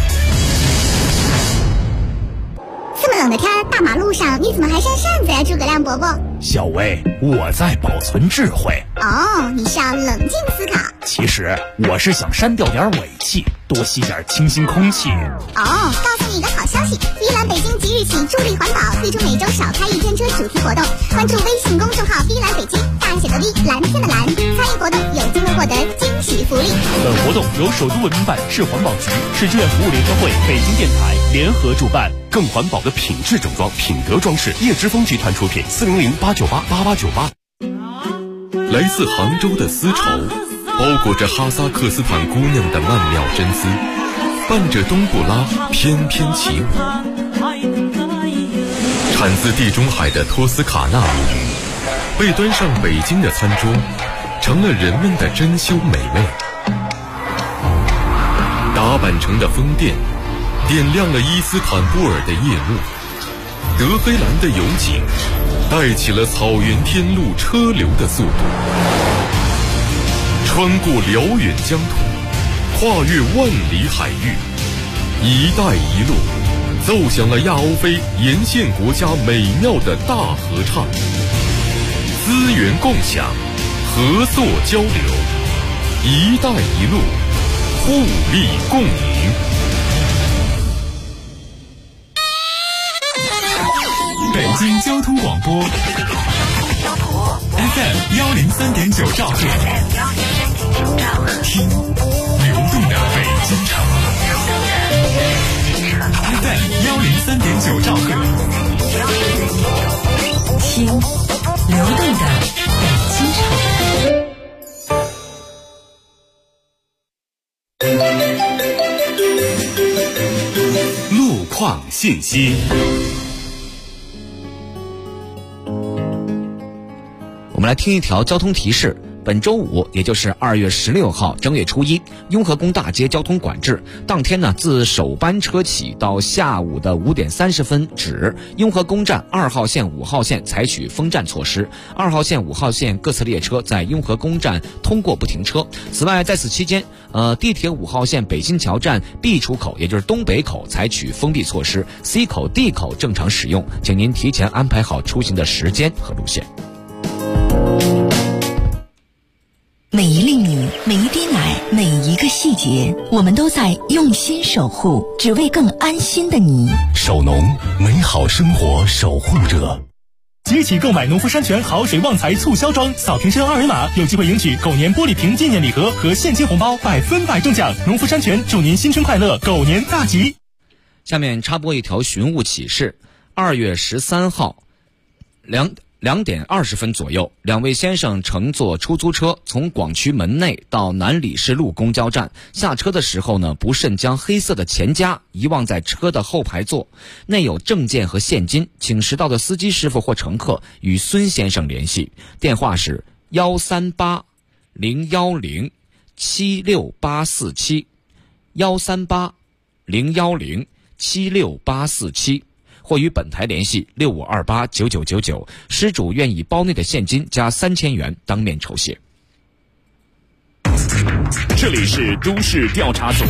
这么冷的天，大马路上你怎么还扇扇子呀，诸葛亮伯伯？ 小薇，我在保存智慧。 哦，你是要冷静思考。 其实我是想删掉点尾气，多吸点清新空气。 哦，告诉你一个好消息，依兰北京即日起助力环保，推出每周少开1天车主题活动。关注微信公众号“依兰北京”，大写的 V， 蓝天的蓝，参与活动有机会获得惊喜福利。 本活动由首都文明办、市环保局、市志愿服务联合会、北京电台联合主办。 更环保的品质整装，品德装饰，叶之峰集团出品，400-898-8898。来自杭州的丝绸，包裹着哈萨克斯坦姑娘的曼妙真丝，伴着冬不拉翩翩起舞。产自地中海的托斯卡纳米，被端上北京的餐桌，成了人们的珍馐美味。打扮成的风电点亮了伊斯坦布尔的夜幕，德黑兰的油井带起了草原天路车流的速度，穿过辽远疆土，跨越万里海域，一带一路奏响了亚欧非沿线国家美妙的大合唱。资源共享，合作交流，一带一路，互利共赢。 北京交通广播 FM 103.9兆赫，听流动的北京城。FM 103.9兆赫， 听流动的北京城。 路况信息。 我们来听一条交通提示。本周五，也就是2月16号正月初一，雍和宫大街交通管制。当天呢，自首班车起到下午的5点30分止，雍和宫站2号线、5号线采取封站措施。2号线、5号线各次列车在雍和宫站通过不停车。此外，在此期间，地铁5号线北新桥站 B 出口，也就是东北口采取封闭措施 ，C 口、D 口正常使用，请您提前安排好出行的时间和路线。 个细节，我们都在用心守护，只为更安心的你。 守农，美好生活守护者。 即日起购买农夫山泉好水旺财促销装，扫瓶身二维码，有机会赢取狗年玻璃瓶纪念礼盒和现金红包，100%中奖。农夫山泉祝您新春快乐，狗年大吉。 下面插播一条寻物启事：2月13号2点20分左右，2位先生乘坐出租车从广渠门内到南礼士路公交站，下车的时候呢，不慎将黑色的钱夹遗忘在车的后排座，内有证件和现金，请拾到的司机师傅或乘客与孙先生联系，电话是138-010-76847，138-010-76847，或与本台联系65289999，失主愿以包内的现金加3000元当面酬谢。 这里是都市调查组。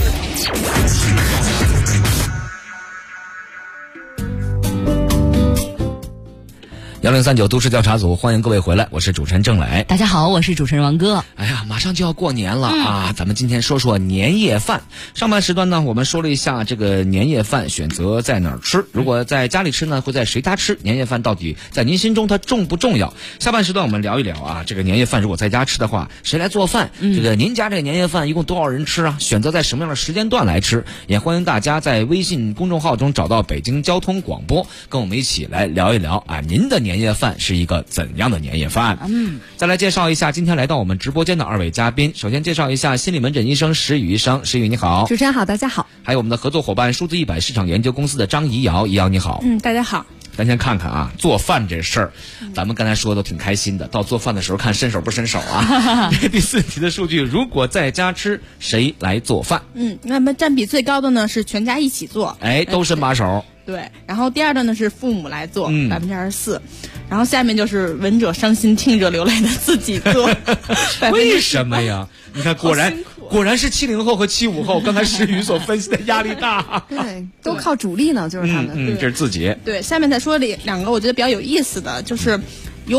1039都市调查组，欢迎各位回来，我是主持人郑磊。 大家好，我是主持人王哥。 哎呀，马上就要过年了啊！咱们今天说说年夜饭。上半时段呢，我们说了一下这个年夜饭选择在哪儿吃，如果在家里吃呢，会在谁家吃？年夜饭到底在您心中它重不重要？下半时段我们聊一聊啊，这个年夜饭如果在家吃的话，谁来做饭？这个您家这个年夜饭一共多少人吃啊？选择在什么样的时间段来吃？也欢迎大家在微信公众号中找到北京交通广播，跟我们一起来聊一聊啊，您的年夜饭是一个怎样的年夜饭？再来介绍一下今天来到我们直播间的2位嘉宾。首先介绍一下心理门诊医生石宇医生，石宇你好。 主持人好，大家好。 还有我们的合作伙伴数字100市场研究公司的张怡瑶，怡瑶你好。 大家好。 咱先看看啊，做饭这事儿，咱们刚才说的都挺开心的，到做饭的时候看伸手不伸手啊。第4题的数据，如果在家吃，谁来做饭？ 那么占比最高的呢是全家一起做， 都伸把手。 对，然后第二的呢是父母来做，24%，然后下面就是闻者伤心听者流泪的自己做。 为什么呀？你看，果然是70后和75后，刚才石宇所分析的压力大。 对，都靠主力呢，就是他们。 这是自己。 对，下面再说两个我觉得比较有意思的，就是有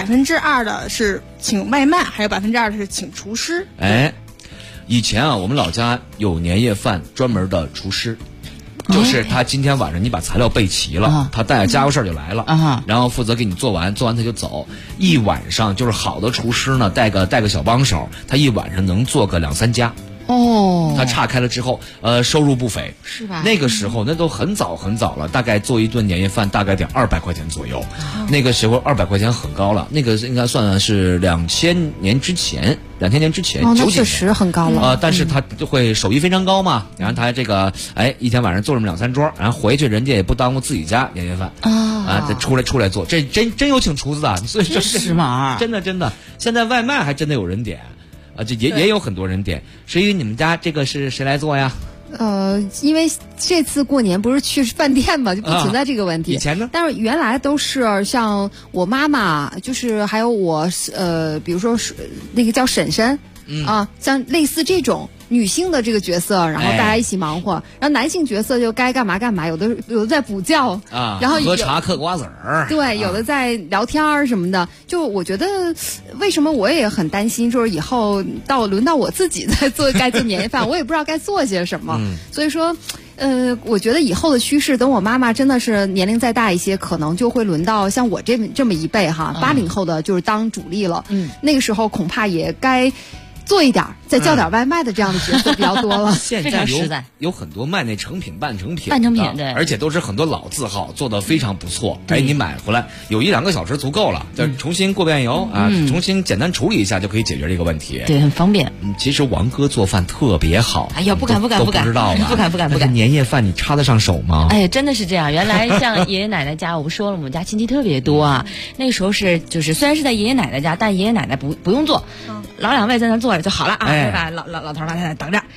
2%的是请外卖，还有2%的是请厨师。 以前啊，我们老家有年夜饭专门的厨师。就是他今天晚上你把材料备齐了，他带着家伙事儿就来了，然后负责给你做完他就走。一晚上就是好的厨师呢，带个小帮手，他一晚上能做个2-3家。他岔开了之后，收入不菲， 是吧？ 那个时候那都很早了，大概做一顿年夜饭大概得200块钱左右。那个时候200块钱很高了，那个应该算是2000年之前，90年那确实很高了。 但是他就会手艺非常高嘛，然后他这个一天晚上做这么2-3桌，然后回去人家也不耽误自己家年夜饭再出来做，这真有请厨子的，所以这是嘛， 真的，现在外卖还真的有人点。这也有很多人点。至于你们家这个是谁来做呀？ 因为这次过年不是去饭店嘛，就不存在这个问题。 以前呢？ 但是原来都是像我妈妈，就是还有我比如说那个叫婶婶像类似这种女性的这个角色，然后大家一起忙活，然后男性角色就该干嘛干嘛，有的在补觉然后喝茶嗑瓜子儿， 对，有的在聊天什么的。就我觉得，为什么我也很担心，就是以后轮到我自己该做年夜饭，我也不知道该做些什么。所以说，我觉得以后的趋势，等我妈妈真的是年龄再大一些，可能就会轮到像我这么一辈80后的，就是当主力了。那个时候恐怕也该做一点，再叫点外卖的这样的角色比较多了。 现在有很多卖那成品、半成品对， 而且都是很多老字号，做的非常不错。你买回来有1-2个小时足够了，就重新过遍油重新简单处理一下就可以解决这个问题。 对，很方便。 其实王哥做饭特别好。 哎呀，不敢， 都不知道吧？ 不敢。 年夜饭你插得上手吗？ 真的是这样。原来像爷爷奶奶家，我不说了，我们家亲戚特别多啊。那个时候就是虽然是在爷爷奶奶家，但爷爷奶奶不用做，老2位在那坐着就好了啊。把老头老太太等着，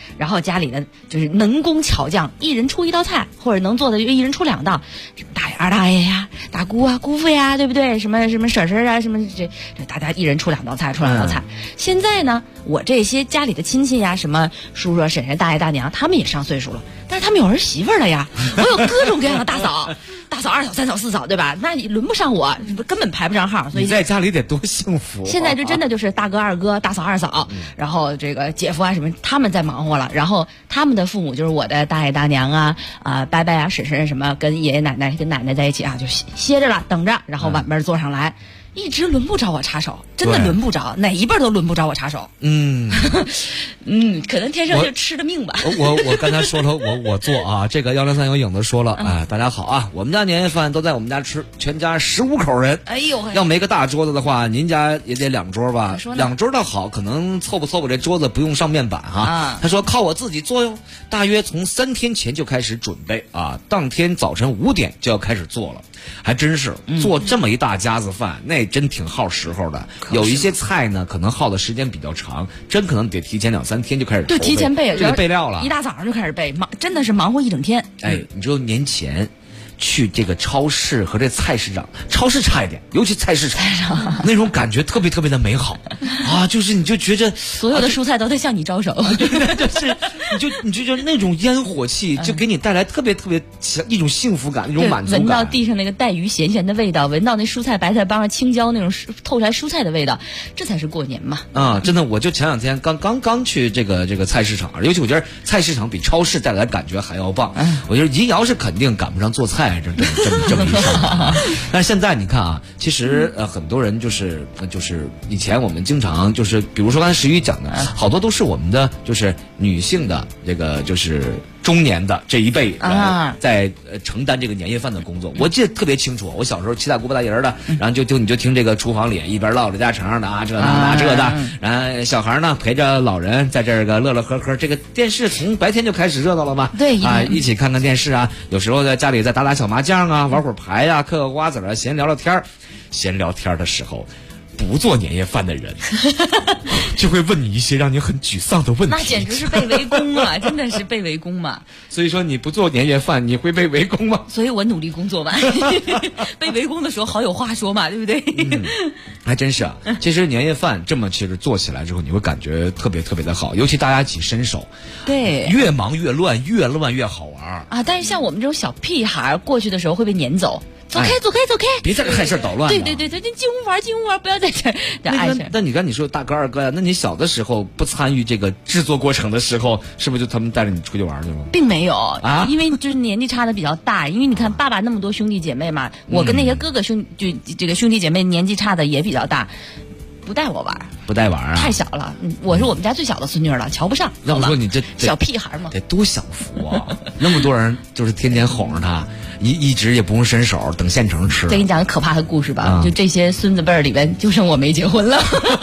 然后家里的就是能工巧匠，一人出一道菜，或者能做的就一人出2道，大爷二大爷呀、大姑啊、姑父呀，对不对？什么婶婶啊，什么这大家一人出2道菜，现在呢，我这些家里的亲戚呀，什么叔叔、婶婶、大爷、大娘，他们也上岁数了，但是他们有儿媳妇了呀，我有各种各样的大嫂、二嫂、三嫂、四嫂，对吧？那你轮不上我，根本排不上号。所以你在家里得多幸福。 现在就真的就是大哥、二哥、大嫂、二嫂，然后这个姐夫啊什么，他们在忙活了，然后他们的父母就是我的大爷大娘啊、伯伯啊、婶婶什么，跟爷爷奶奶、跟奶奶在一起啊，就歇着了，等着，然后晚辈坐上来。一直轮不着我插手，真的轮不着，哪一辈都轮不着我插手。可能天生就吃的命吧。 我刚才说了，我做啊，这个103有影子说了，大家好啊，我们家年夜饭都在我们家吃，全家15口人。 哎呦， 要没个大桌子的话，您家也得2桌吧？2桌倒好，可能凑不这桌子不用上面板哈。他说靠我自己做哟，大约从3天前就开始准备啊，当天早晨5点就要开始做了。还真是做这么一大家子饭，那真挺耗时候的。有一些菜呢，可能耗的时间比较长，真可能得提前2-3天就开始对，提前备， 这个备料了， 一大早上就开始备，真的是忙活一整天。 你知道年前去这个超市和这菜市场，超市差一点，尤其菜市场那种感觉特别的美好啊！就是你就觉着所有的蔬菜都在向你招手， 就是你就觉得那种烟火气就给你带来特别强一种幸福感，一种满足感。 闻到地上那个带鱼咸咸的味道，闻到那蔬菜白菜帮上青椒那种透出来蔬菜的味道，这才是过年嘛！啊， 真的，我就前2天刚去这个菜市场，尤其我觉得菜市场比超市带来感觉还要棒。我觉得银瑶是肯定赶不上做菜。这么一上，但是现在你看啊，其实很多人就是以前我们经常就是比如说刚才石宇讲的，好多都是我们的就是女性的这个就是中年的这一辈在承担这个年夜饭的工作。我记得特别清楚，我小时候七大姑八大姨的，然后你就听这个厨房里一边唠着家常的啊，这的，然后小孩呢陪着老人在这个乐乐呵呵。这个电视从白天就开始热闹了嘛， 对啊， 一起看看电视啊，有时候在家里再打小麻将啊，玩会儿牌啊，嗑个瓜子啊，闲聊天。闲聊天的时候，不做年夜饭的人就会问你一些让你很沮丧的问题， 那简直是被围攻啊！真的是被围攻嘛。 所以说你不做年夜饭，你会被围攻吗？ 所以我努力工作吧。被围攻的时候好有话说嘛，对不对？ 还真是啊。其实年夜饭这么其实做起来之后，你会感觉特别的好，尤其大家一起伸手， 对， 越忙越乱，越乱越好玩啊。但是像我们这种小屁孩过去的时候会被撵走。走开！ 别在这害事捣乱。 对，进屋玩，不要在这碍事。 那你看你说大哥二哥呀，那你小的时候不参与这个制作过程的时候，是不是就他们带着你出去玩去了？ 并没有啊，因为就是年纪差的比较大。因为你看爸爸那么多兄弟姐妹嘛，我跟那些哥哥兄弟姐妹年纪差的也比较大。不带我玩啊！太小了，我是我们家最小的孙女了，瞧不上。 要不说你这小屁孩嘛， 得多享福啊！那么多人就是天天哄着他，一直也不用伸手，等现成吃。 再给你讲个可怕的故事吧，就这些孙子辈儿里边，就剩我没结婚了。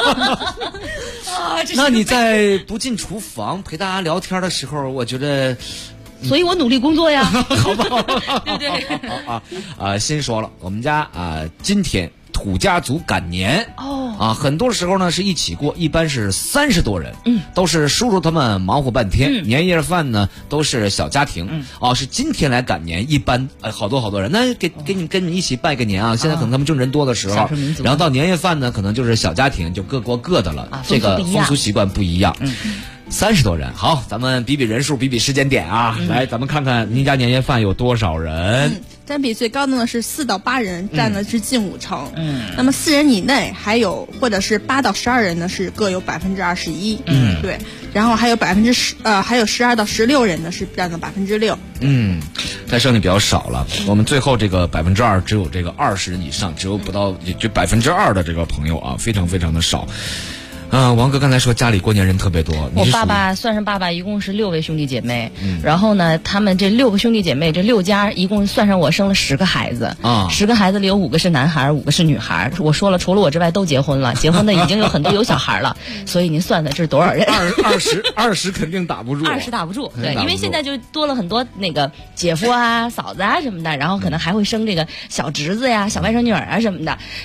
那你在不进厨房陪大家聊天的时候，我觉得。 所以我努力工作呀， 好不好？ 对不对？先说了，我们家今天土家族赶年很多时候呢是一起过，一般是30多人，都是叔叔他们忙活半天，年夜饭呢都是小家庭，是今天来赶年，一般好多人，那跟你一起拜个年啊，现在可能他们正人多的时候，然后到年夜饭呢可能就是小家庭，就各过各的了，这个风俗习惯不一样。30多人，好，咱们比人数，比时间点啊，来，咱们看看您家年夜饭有多少人。 占比最高的呢是4到8人，占的是近50%。那么4人以内还有或者是8到12人呢是各有21%。对，然后还有还有12到16人呢是占了6%。 再剩的比较少了。我们最后这个2%只有这个20人以上，只有不到就2%的这个朋友啊，非常的少。王哥刚才说家里过年人特别多， 我爸爸算上爸爸一共是6位兄弟姐妹，然后呢，他们这6个兄弟姐妹，这6家一共算上我生了10个孩子，10个孩子里有5个是男孩，5个是女孩。我说了，除了我之外都结婚了，结婚的已经有很多有小孩了，所以您算算这是多少人 ？20肯定打不住 ，20打不住，对，因为现在就多了很多那个姐夫啊、嫂子啊什么的，然后可能还会生这个小侄子呀、小外甥女儿啊什么的，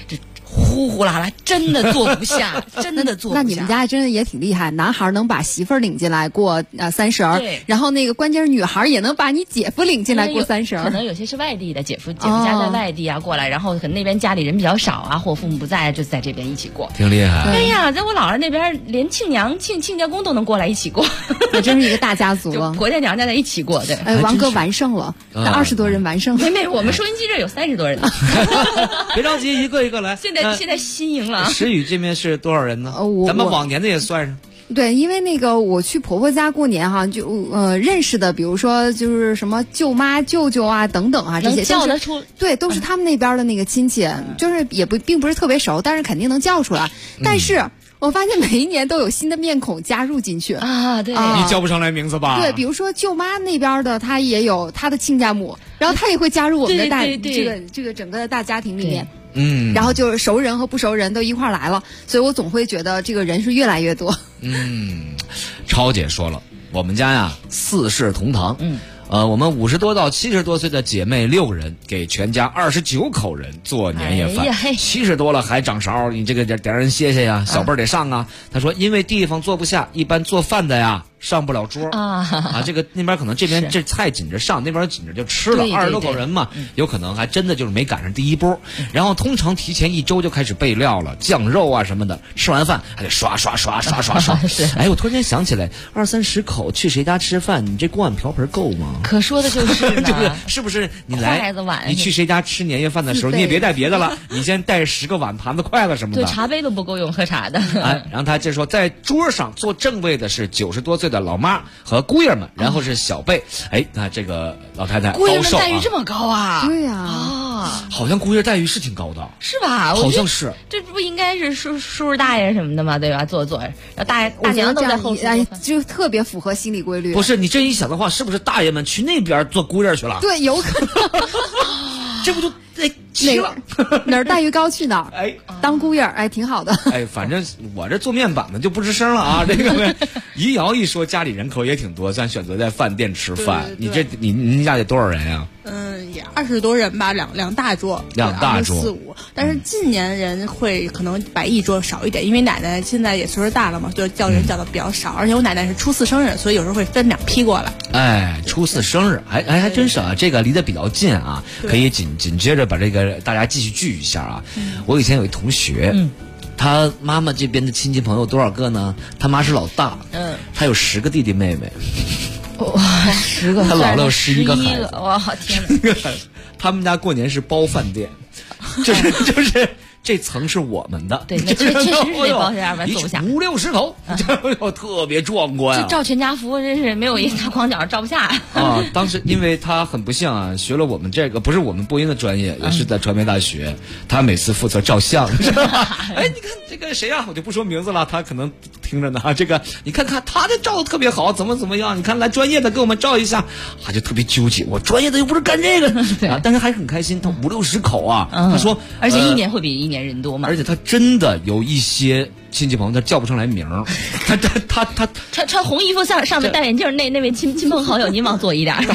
呼呼啦啦，真的坐不下，真的坐不下。 那你们家真的也挺厉害，男孩能把媳妇儿领进来过30，然后那个关键是女孩也能把你姐夫领进来过30。 可能有些是外地的姐夫家在外地啊过来，然后可能那边家里人比较少啊，或父母不在，就在这边一起过。 挺厉害。 哎呀，在我姥姥那边，连亲家公都能过来一起过， 那真是一个大家族了。 婆家娘家在一起过，对。 哎，王哥完胜了，那20多人完胜。 没，我们收音机这有30多人呢。 别着急，一个一个来。 现在新赢了。 石宇这边是多少人呢？咱们往年的也算上。 对，因为那个我去婆婆家过年哈，就认识的，比如说就是什么舅妈、舅舅啊等等啊，这些叫得出， 对，都是他们那边的那个亲戚，就是并不是特别熟，但是肯定能叫出来。但是我发现每一年都有新的面孔加入进去啊，对， 你叫不上来名字吧？ 对，比如说舅妈那边的，他也有他的亲家母，然后他也会加入我们的这个整个的大家庭里面。然后就是熟人和不熟人都一块来了，所以我总会觉得这个人是越来越多。 超姐说了，我们家呀4世同堂。我们50多到70多岁的姐妹6人，给全家29口人做年夜饭。70多了还掌勺，你这个得让人歇歇呀，小辈儿得上啊。他说，因为地方坐不下，一般做饭的呀上不了桌啊。这个那边可能这边这菜紧着上，那边紧着就吃了，20多口人嘛，有可能还真的就是没赶上第一波。然后通常提前1周就开始备料了，酱肉啊什么的，吃完饭还得刷。哎，我突然间想起来，20-30口去谁家吃饭，你这锅碗瓢盆够吗？ 可说的就是呢， 对不对？是不是？你来，你去谁家吃年夜饭的时候，你也别带别的了，你先带10个碗盘子、筷子什么的。 对，茶杯都不够用喝茶的。 然后他就说，在桌上坐正位的是90多岁的老妈和姑爷们，然后是小辈。那这个老太太姑爷们待遇这么高啊？ 对呀， 好像姑爷待遇是挺高的， 是吧？ 好像是。 这不应该是叔叔大爷什么的吗？对吧？坐，然后大娘都在后面， 就特别符合心理规律。 不是你这一想的话，是不是大爷们去那边做姑爷去了？ 对，有可能。 这不就齐了？ 哪儿待遇高去哪儿？当姑爷挺好的。 反正我这做面板的就不吱声了啊。这个怡瑶一说家里人口也挺多，咱选择在饭店吃饭。您家得多少人呀？ 也20多人吧，两大桌 ，2大桌 ，4-5。但是近年人会可能摆一桌少一点，因为奶奶现在也岁数大了嘛，就叫人叫的比较少。而且我奶奶是初4生日，所以有时候会分2批过来。 初4生日，还真是啊，这个离得比较近啊，可以紧接着把这个大家继续聚一下啊。我以前有一同学，他妈妈这边的亲戚朋友多少个呢？他妈是老大，他有10个弟弟妹妹。 哇，10个， 他姥姥有11个孩子， 哇，天哪！ 他们家过年是包饭店，就是这层是我们的， 对，确实是得包下，要不然坐不下。 50-60口，特别壮观这照全家福真是没有一大框角照不下啊！当时因为他很不幸啊，学了我们这个不是我们播音的专业，也是在传媒大学，他每次负责照相，是吧？你看这个谁啊？我就不说名字了，他可能听着呢。这个你看他这照的特别好，怎么样？你看来专业的给我们照一下，就特别纠结。我专业的又不是干这个啊，但是还是很开心。他50-60口啊，他说， 而且一年会比一年人多嘛。 而且他真的有一些亲戚朋友，他叫不上来名儿。他穿红衣服上面戴眼镜那位亲朋好友，您往左一点。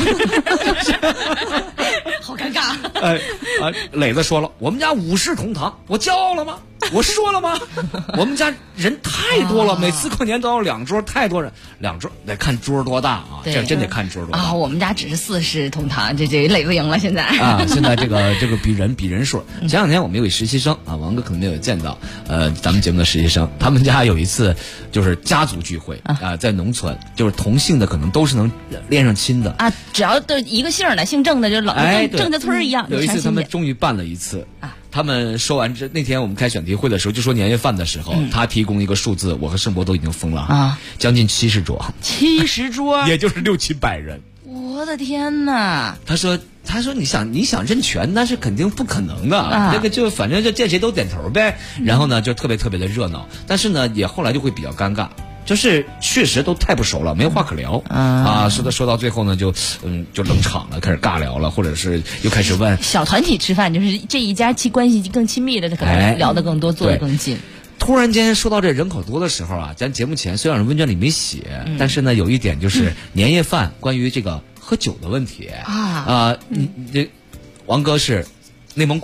好尴尬。 磊子说了，我们家5世同堂，我骄傲了吗？我说了吗？我们家人太多了，每次过年都要2桌，太多人，2桌得看桌多大啊，这真得看桌多大啊。我们家只是4世同堂，这磊子赢了现在啊。现在这个比人数。前2天我们有一实习生啊，王哥可能没有见到，咱们节目的实习生，他们家有一次就是家族聚会啊，在农村，就是同姓的可能都是能连上亲的啊，只要都一个姓的，姓郑的就老郑家村一样。 有一次他们终于办了一次啊。他们说完那天我们开选题会的时候，就说年夜饭的时候，他提供一个数字，我和盛博都已经疯了啊，将近70桌 ，70桌， 也就是600-700人。 我的天哪！ 他说你想认全，那是肯定不可能的。这个就反正就见谁都点头呗。然后呢，就特别特别的热闹，但是呢，也后来就会比较尴尬。就是确实都太不熟了，没有话可聊啊。说到最后呢，就冷场了，开始尬聊了，或者是又开始问。 小团体吃饭就是这一家关系更亲密的，可能聊得更多，坐得更近。 突然间说到这人口多的时候啊，咱节目前虽然问卷里没写，但是呢，有一点就是年夜饭关于这个喝酒的问题啊。这王哥是内蒙古人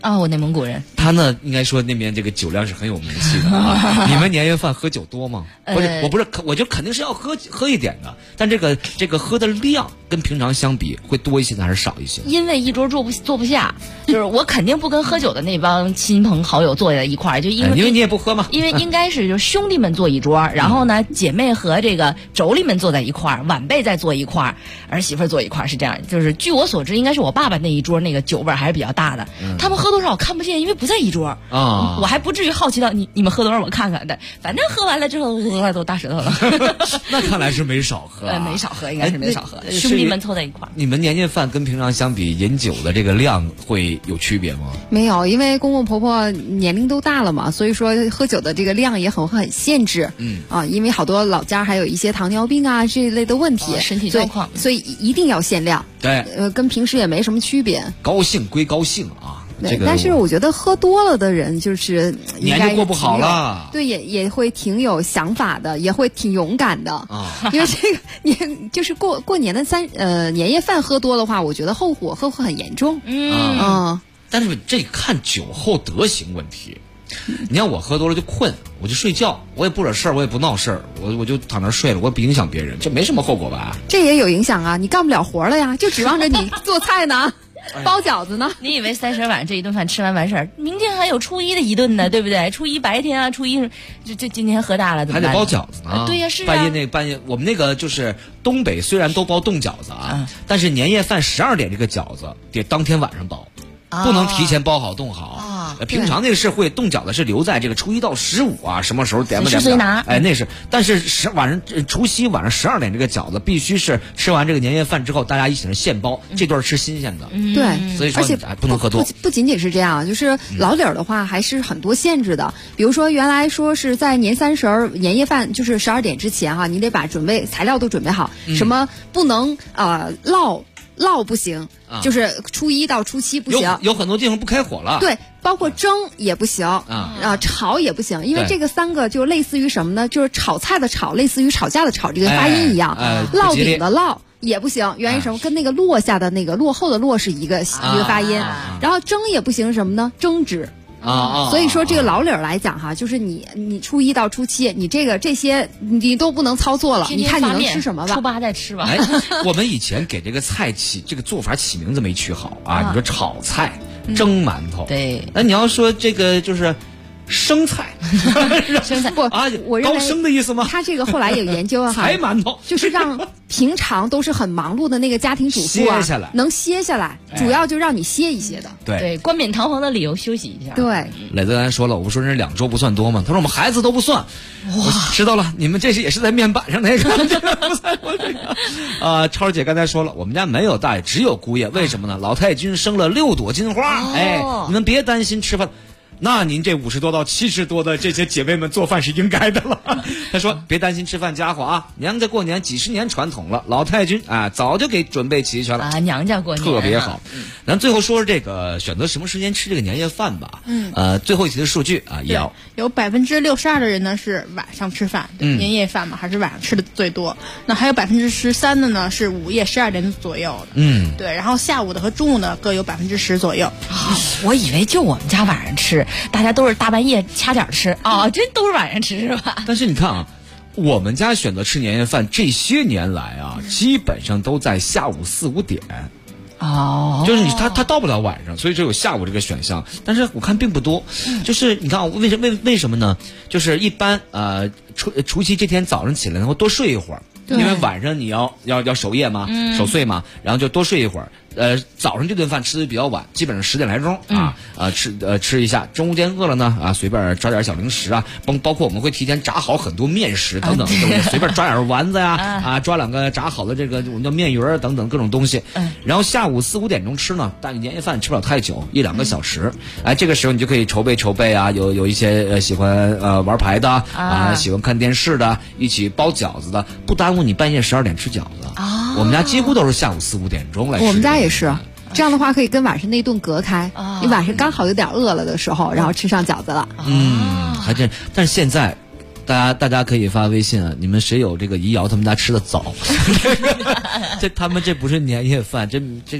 啊，我内蒙古人。 他呢，应该说那边这个酒量是很有名气的啊。你们年夜饭喝酒多吗？不是，我就肯定是要喝一点的，但这个喝的量跟平常相比会多一些还是少一些？ 因为一桌坐不下，就是我肯定不跟喝酒的那帮亲朋好友坐在一块儿，就因为你也不喝嘛。 因为应该是就兄弟们坐一桌，然后呢姐妹和这个妯娌们坐在一块儿，晚辈再坐一块儿，儿媳妇坐一块儿，是这样。就是据我所知，应该是我爸爸那一桌那个酒味还是比较大的。他们喝多少我看不见，因为不在一桌啊。我还不至于好奇到你们喝多少我看看的，反正喝完了之后都大舌头了。 那看来是没少喝没少喝，应该是没少喝。兄弟们凑在一块儿。 你们年夜饭跟平常相比，饮酒的这个量会有区别吗？ 没有，因为公公婆婆年龄都大了嘛，所以说喝酒的这个量也很限制。因为好多老家还有一些糖尿病啊这一类的问题， 身体状况， 所以一定要限量。 对， 跟平时也没什么区别。 高兴归高兴啊。 对，但是我觉得喝多了的人就是年就过不好了。 对，也会挺有想法的，也会挺勇敢的啊。因为这个年就是过年的年夜饭喝多的话，我觉得后果会很严重。 但是这看酒后德行问题。你看我喝多了就困，我就睡觉，我也不惹事儿，我也不闹事儿，我就躺那睡了，我也不影响别人，这没什么后果吧？ 这也有影响啊，你干不了活了呀，就指望着你做菜呢。包饺子呢？ 你以为30晚这一顿饭吃完事儿，明天还有初一的一顿呢，对不对？初一白天啊，初一这今天喝大了怎么办？ 还得包饺子呢。 对呀，是啊。 半夜，我们那个就是东北，虽然都包冻饺子啊，但是年夜饭12点这个饺子得当天晚上包。不能提前包好冻好平常那个是会冻饺子是留在这个初1到15啊，什么时候点不拿？ 那是，但是除夕晚上12点这个饺子必须是吃完这个年夜饭之后，大家一起现包，这顿吃新鲜的。 对， 所以说而且不能喝多。 不仅仅是这样，就是老理儿的话还是很多限制的。比如说原来说是在年30年夜饭就是12点之前哈，你得把材料都准备好，什么不能烙不行，就是初1到初7不行， 有很多地方不开火了。 对，包括蒸也不行炒也不行，因为这个3个就类似于什么呢？就是炒菜的炒，类似于吵架的吵，这个发音一样。烙饼的烙也不行，原因什么？跟那个落下的那个落后的落是一个发音。然后蒸也不行，什么呢？蒸纸。所以说这个老理儿来讲哈，就是你初1到初7，你这些你都不能操作了，你看你能吃什么吧？ 初8再吃吧。 我们以前给这个菜这个做法起名字没取好啊，你说炒菜、蒸馒头， 对， 那你要说这个就是生菜， 生菜不啊？我认为高升的意思吗？ 他这个后来有研究哈， 柴馒头就是让平常都是很忙碌的那个家庭主妇啊，能歇下来，主要就让你歇一歇的。 对， 冠冕堂皇的理由休息一下。 对， 磊子刚才说了，我不说人2周不算多吗？他说我们孩子都不算。我知道了，你们这也是在面板上那个不算我这个。超姐刚才说了，我们家没有大爷，只有姑爷。为什么呢？老太君生了6朵金花。你们别担心吃饭。那您这50多到70多的这些姐妹们做饭是应该的了。他说别担心吃饭家伙啊，娘家过年几十年传统了，老太君早就给准备齐全了啊，娘家过年特别好。咱最后说说这个选择什么时间吃这个年夜饭吧。最后一题的数据有62%的人呢是晚上吃饭，年夜饭嘛还是晚上吃的最多。那还有13%的呢是午夜12点左右的。对，然后下午的和中午呢各有10%左右。 我以为就我们家晚上吃。大家都是大半夜掐点吃这都是晚上吃是吧？ 但是你看啊，我们家选择吃年夜饭这些年来基本上都在下午4、5点。就是他到不了晚上，所以只有下午这个选项。但是我看并不多，就是你看为什么呢？就是一般除夕这天早上起来能够多睡一会儿，因为晚上你要守夜嘛，守岁嘛，然后就多睡一会儿。早上这顿饭吃的比较晚，基本上10点来钟吃一下。中间饿了呢随便抓点小零食包括我们会提前炸好很多面食等等，随便抓点丸子呀抓2个炸好的这个我们叫面鱼儿等等各种东西。然后下午4、5点钟吃呢，但是年夜饭吃不了太久，1、2个小时。这个时候你就可以筹备有一些喜欢玩牌的喜欢看电视的，一起包饺子的，不耽误你半夜12点吃饺子。我们家几乎都是下午4、5点钟来吃。 我们家也是，这样的话可以跟晚上那顿隔开。你晚上刚好有点饿了的时候，然后吃上饺子了。 还真。但是现在，大家可以发微信你们谁有这个怡瑶他们家吃的早？他们这不是年夜饭，这个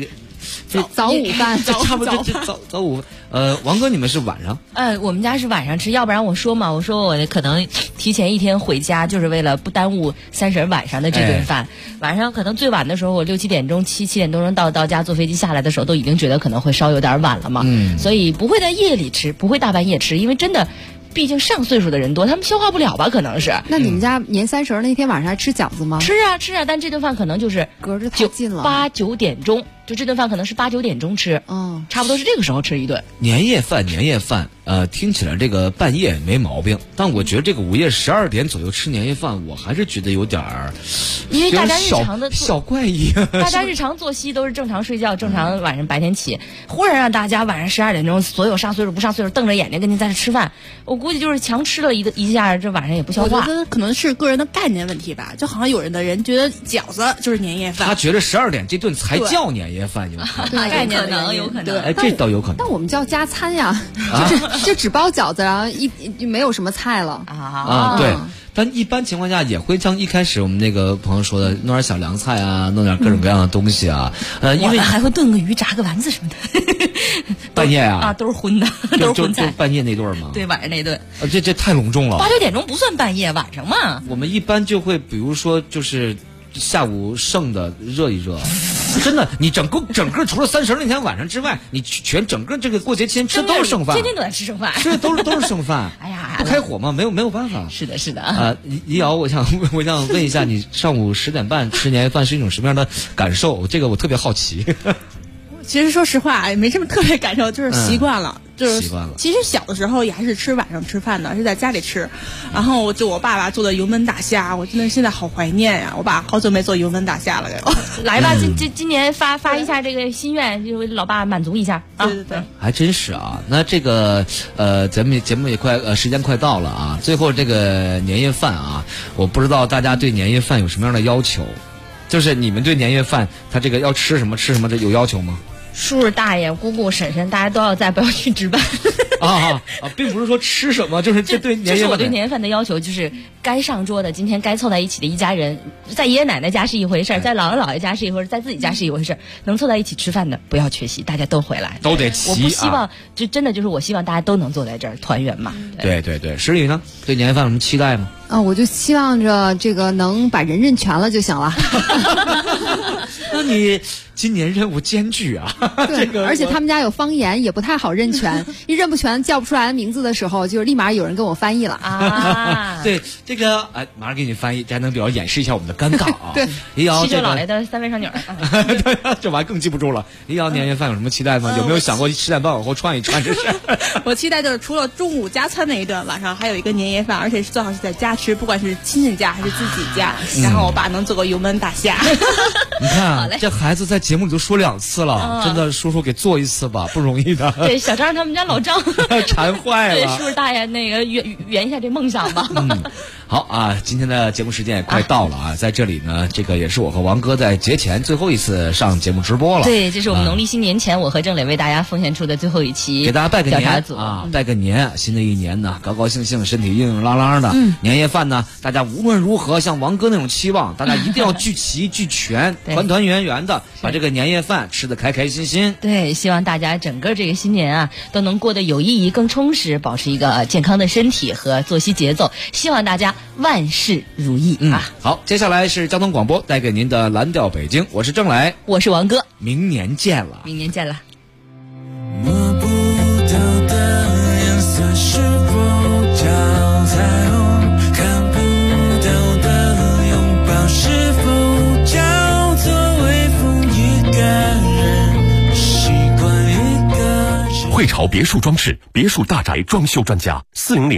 早午饭， 差不多早午。王哥，你们是晚上？ 我们家是晚上吃，要不然我说我可能提前一天回家，就是为了不耽误30晚上的这顿饭。晚上可能最晚的时候，我6、7点钟、7点多钟到家，坐飞机下来的时候，都已经觉得可能会稍有点晚了嘛。所以不会在夜里吃，不会大半夜吃，因为真的。毕竟上岁数的人多，他们消化不了吧？可能是。 那你们家年30那天晚上还吃饺子吗？ 吃啊，但这顿饭可能就是隔着太近了 ，8、9点钟，就这顿饭可能是8、9点钟吃，差不多是这个时候吃一顿。 年夜饭，听起来这个半夜没毛病，但我觉得这个午夜12点左右吃年夜饭，我还是觉得有点儿， 因为大家日常的小怪异。 大家日常作息都是正常睡觉，正常晚上白天起，忽然让大家晚上12点钟，所有上岁数不上岁数瞪着眼睛跟您在这吃饭，我估计就是强吃了一下，这晚上也不消化。 我觉得可能是个人的概念问题吧，就好像有人觉得饺子就是年夜饭， 他觉得12点这顿才叫年夜饭，有可能。 概念有可能。 这倒有可能。 但我们叫加餐呀，就只包饺子，然后就没有什么菜了对。但一般情况下也会像一开始我们那个朋友说的，弄点小凉菜啊，弄点各种各样的东西啊。因为还会炖个鱼、炸个丸子什么的。 半夜啊， 都是荤的，都是荤菜。 就半夜那顿吗？ 对，晚上那顿。 这太隆重了。 8、9点钟不算半夜，晚上嘛。 我们一般就会，比如说就是下午剩的热一热。真的，你整个除了30那天晚上之外，你整个这个过节期间吃都是剩饭， 天天都在吃剩饭， 是都是剩饭。 哎呀， 不开火嘛，没有办法。 是的。 李瑶，我想问一下，你上午10点半吃年夜饭是一种什么样的感受？这个我特别好奇。 其实说实话，也没什么特别感受，就是习惯了。 习惯了。 其实小的时候也还是晚上吃饭的，是在家里吃。然后我爸爸做的油焖大虾，我真的现在好怀念呀！我爸好久没做油焖大虾了。 来吧，今年发一下这个心愿，就老爸满足一下啊！ 对， 还真是啊。那这个咱们节目也时间快到了啊。最后这个年夜饭啊，我不知道大家对年夜饭有什么样的要求？就是你们对年夜饭，他这个要吃什么，这有要求吗？ 叔叔大爷、姑姑婶婶，大家都要在，不要去值班。 并不是说吃什么，就是这对年夜饭。 这是我对年夜饭的要求，就是该上桌的，今天该凑在一起的一家人，在爷爷奶奶家是一回事，在姥姥姥爷家是一回事，在自己家是一回事，能凑在一起吃饭的不要缺席，大家都回来， 都得齐。 我不希望，就真的就是我希望大家都能坐在这儿团圆嘛。 对，石礼呢？对年夜饭有什么期待吗？ 我就希望着这个能把人认全了就行了。 那你今年任务艰巨啊！ 对，而且他们家有方言，也不太好认全。一认不全，叫不出来名字的时候，就立马有人跟我翻译了啊！ 对，这个马上给你翻译，这还能比较掩饰一下我们的尴尬啊！ 对， 李瑶， 七舅姥爷的3位少女。 对，这玩意更记不住了。李瑶年夜饭有什么期待吗？有没有想过10点半往后串一串这事？ 我期待就是除了中午加餐那一顿，晚上还有一个年夜饭，而且是最好是在家吃，不管是亲戚家还是自己家。然后我爸能做个油焖大虾。 你看，这孩子在节目里都说2次了，真的，叔叔给做1次吧，不容易的。 对，小张他们家老张馋坏了。 对，叔叔大爷那个圆一下这梦想吧。 好啊，今天的节目时间也快到了啊，在这里呢，这个也是我和王哥在节前最后一次上节目直播了。 对，这是我们农历新年前，我和郑磊为大家奉献出的最后一期， 给大家拜个年啊， 拜个年，新的一年呢，高高兴兴，身体硬硬朗朗的。年夜饭呢，大家无论如何，像王哥那种期望，大家一定要聚齐聚全，团团圆圆的，把这个年夜饭吃得开开心心。 对，希望大家整个这个新年啊，都能过得有意义、更充实，保持一个健康的身体和作息节奏。希望大家万事如意啊！ 好，接下来是交通广播带给您的蓝调北京，我是郑磊， 我是王哥， 明年见了， 明年见了。 摸不到的颜色是否叫彩虹？看不到的拥抱是否叫做微风？一个人习惯一个人。 汇潮别墅装饰，别墅大宅装修专家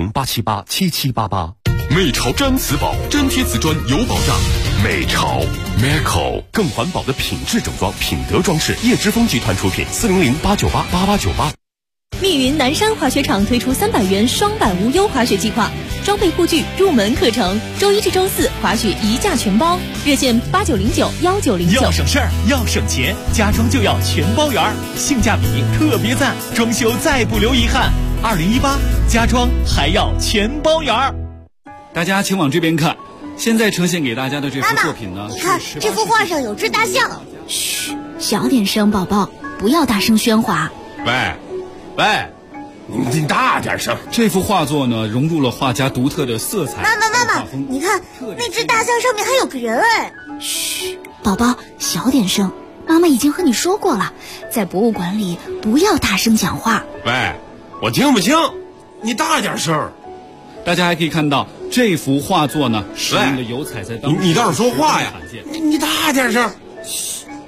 ，400-878-7788。美潮毡瓷宝，粘贴瓷砖有保障。美潮 Meco 更环保的品质整装，品德装饰，叶之峰集团出品，400-898-8898。 密云南山滑雪场推出300元双板无忧滑雪计划，装备护具、入门课程，周1至周4滑雪一价全包，热线8909-1909。 要省事儿，要省钱，家装就要全包圆，性价比特别赞，装修再不留遗憾。2018家装还要全包圆。 大家请往这边看，现在呈现给大家的这幅作品呢， 你看这幅画上有只大象。 嘘， 小点声，宝宝，不要大声喧哗。 喂，你大点声。 这幅画作呢，融入了画家独特的色彩。 妈妈，你看那只大象上面还有个人哎。 嘘，宝宝，小点声。妈妈已经和你说过了，在博物馆里不要大声讲话。 喂，我听不清，你大点声。 大家还可以看到这幅画作呢，使用的油彩在当时你倒是说话呀！你大点声。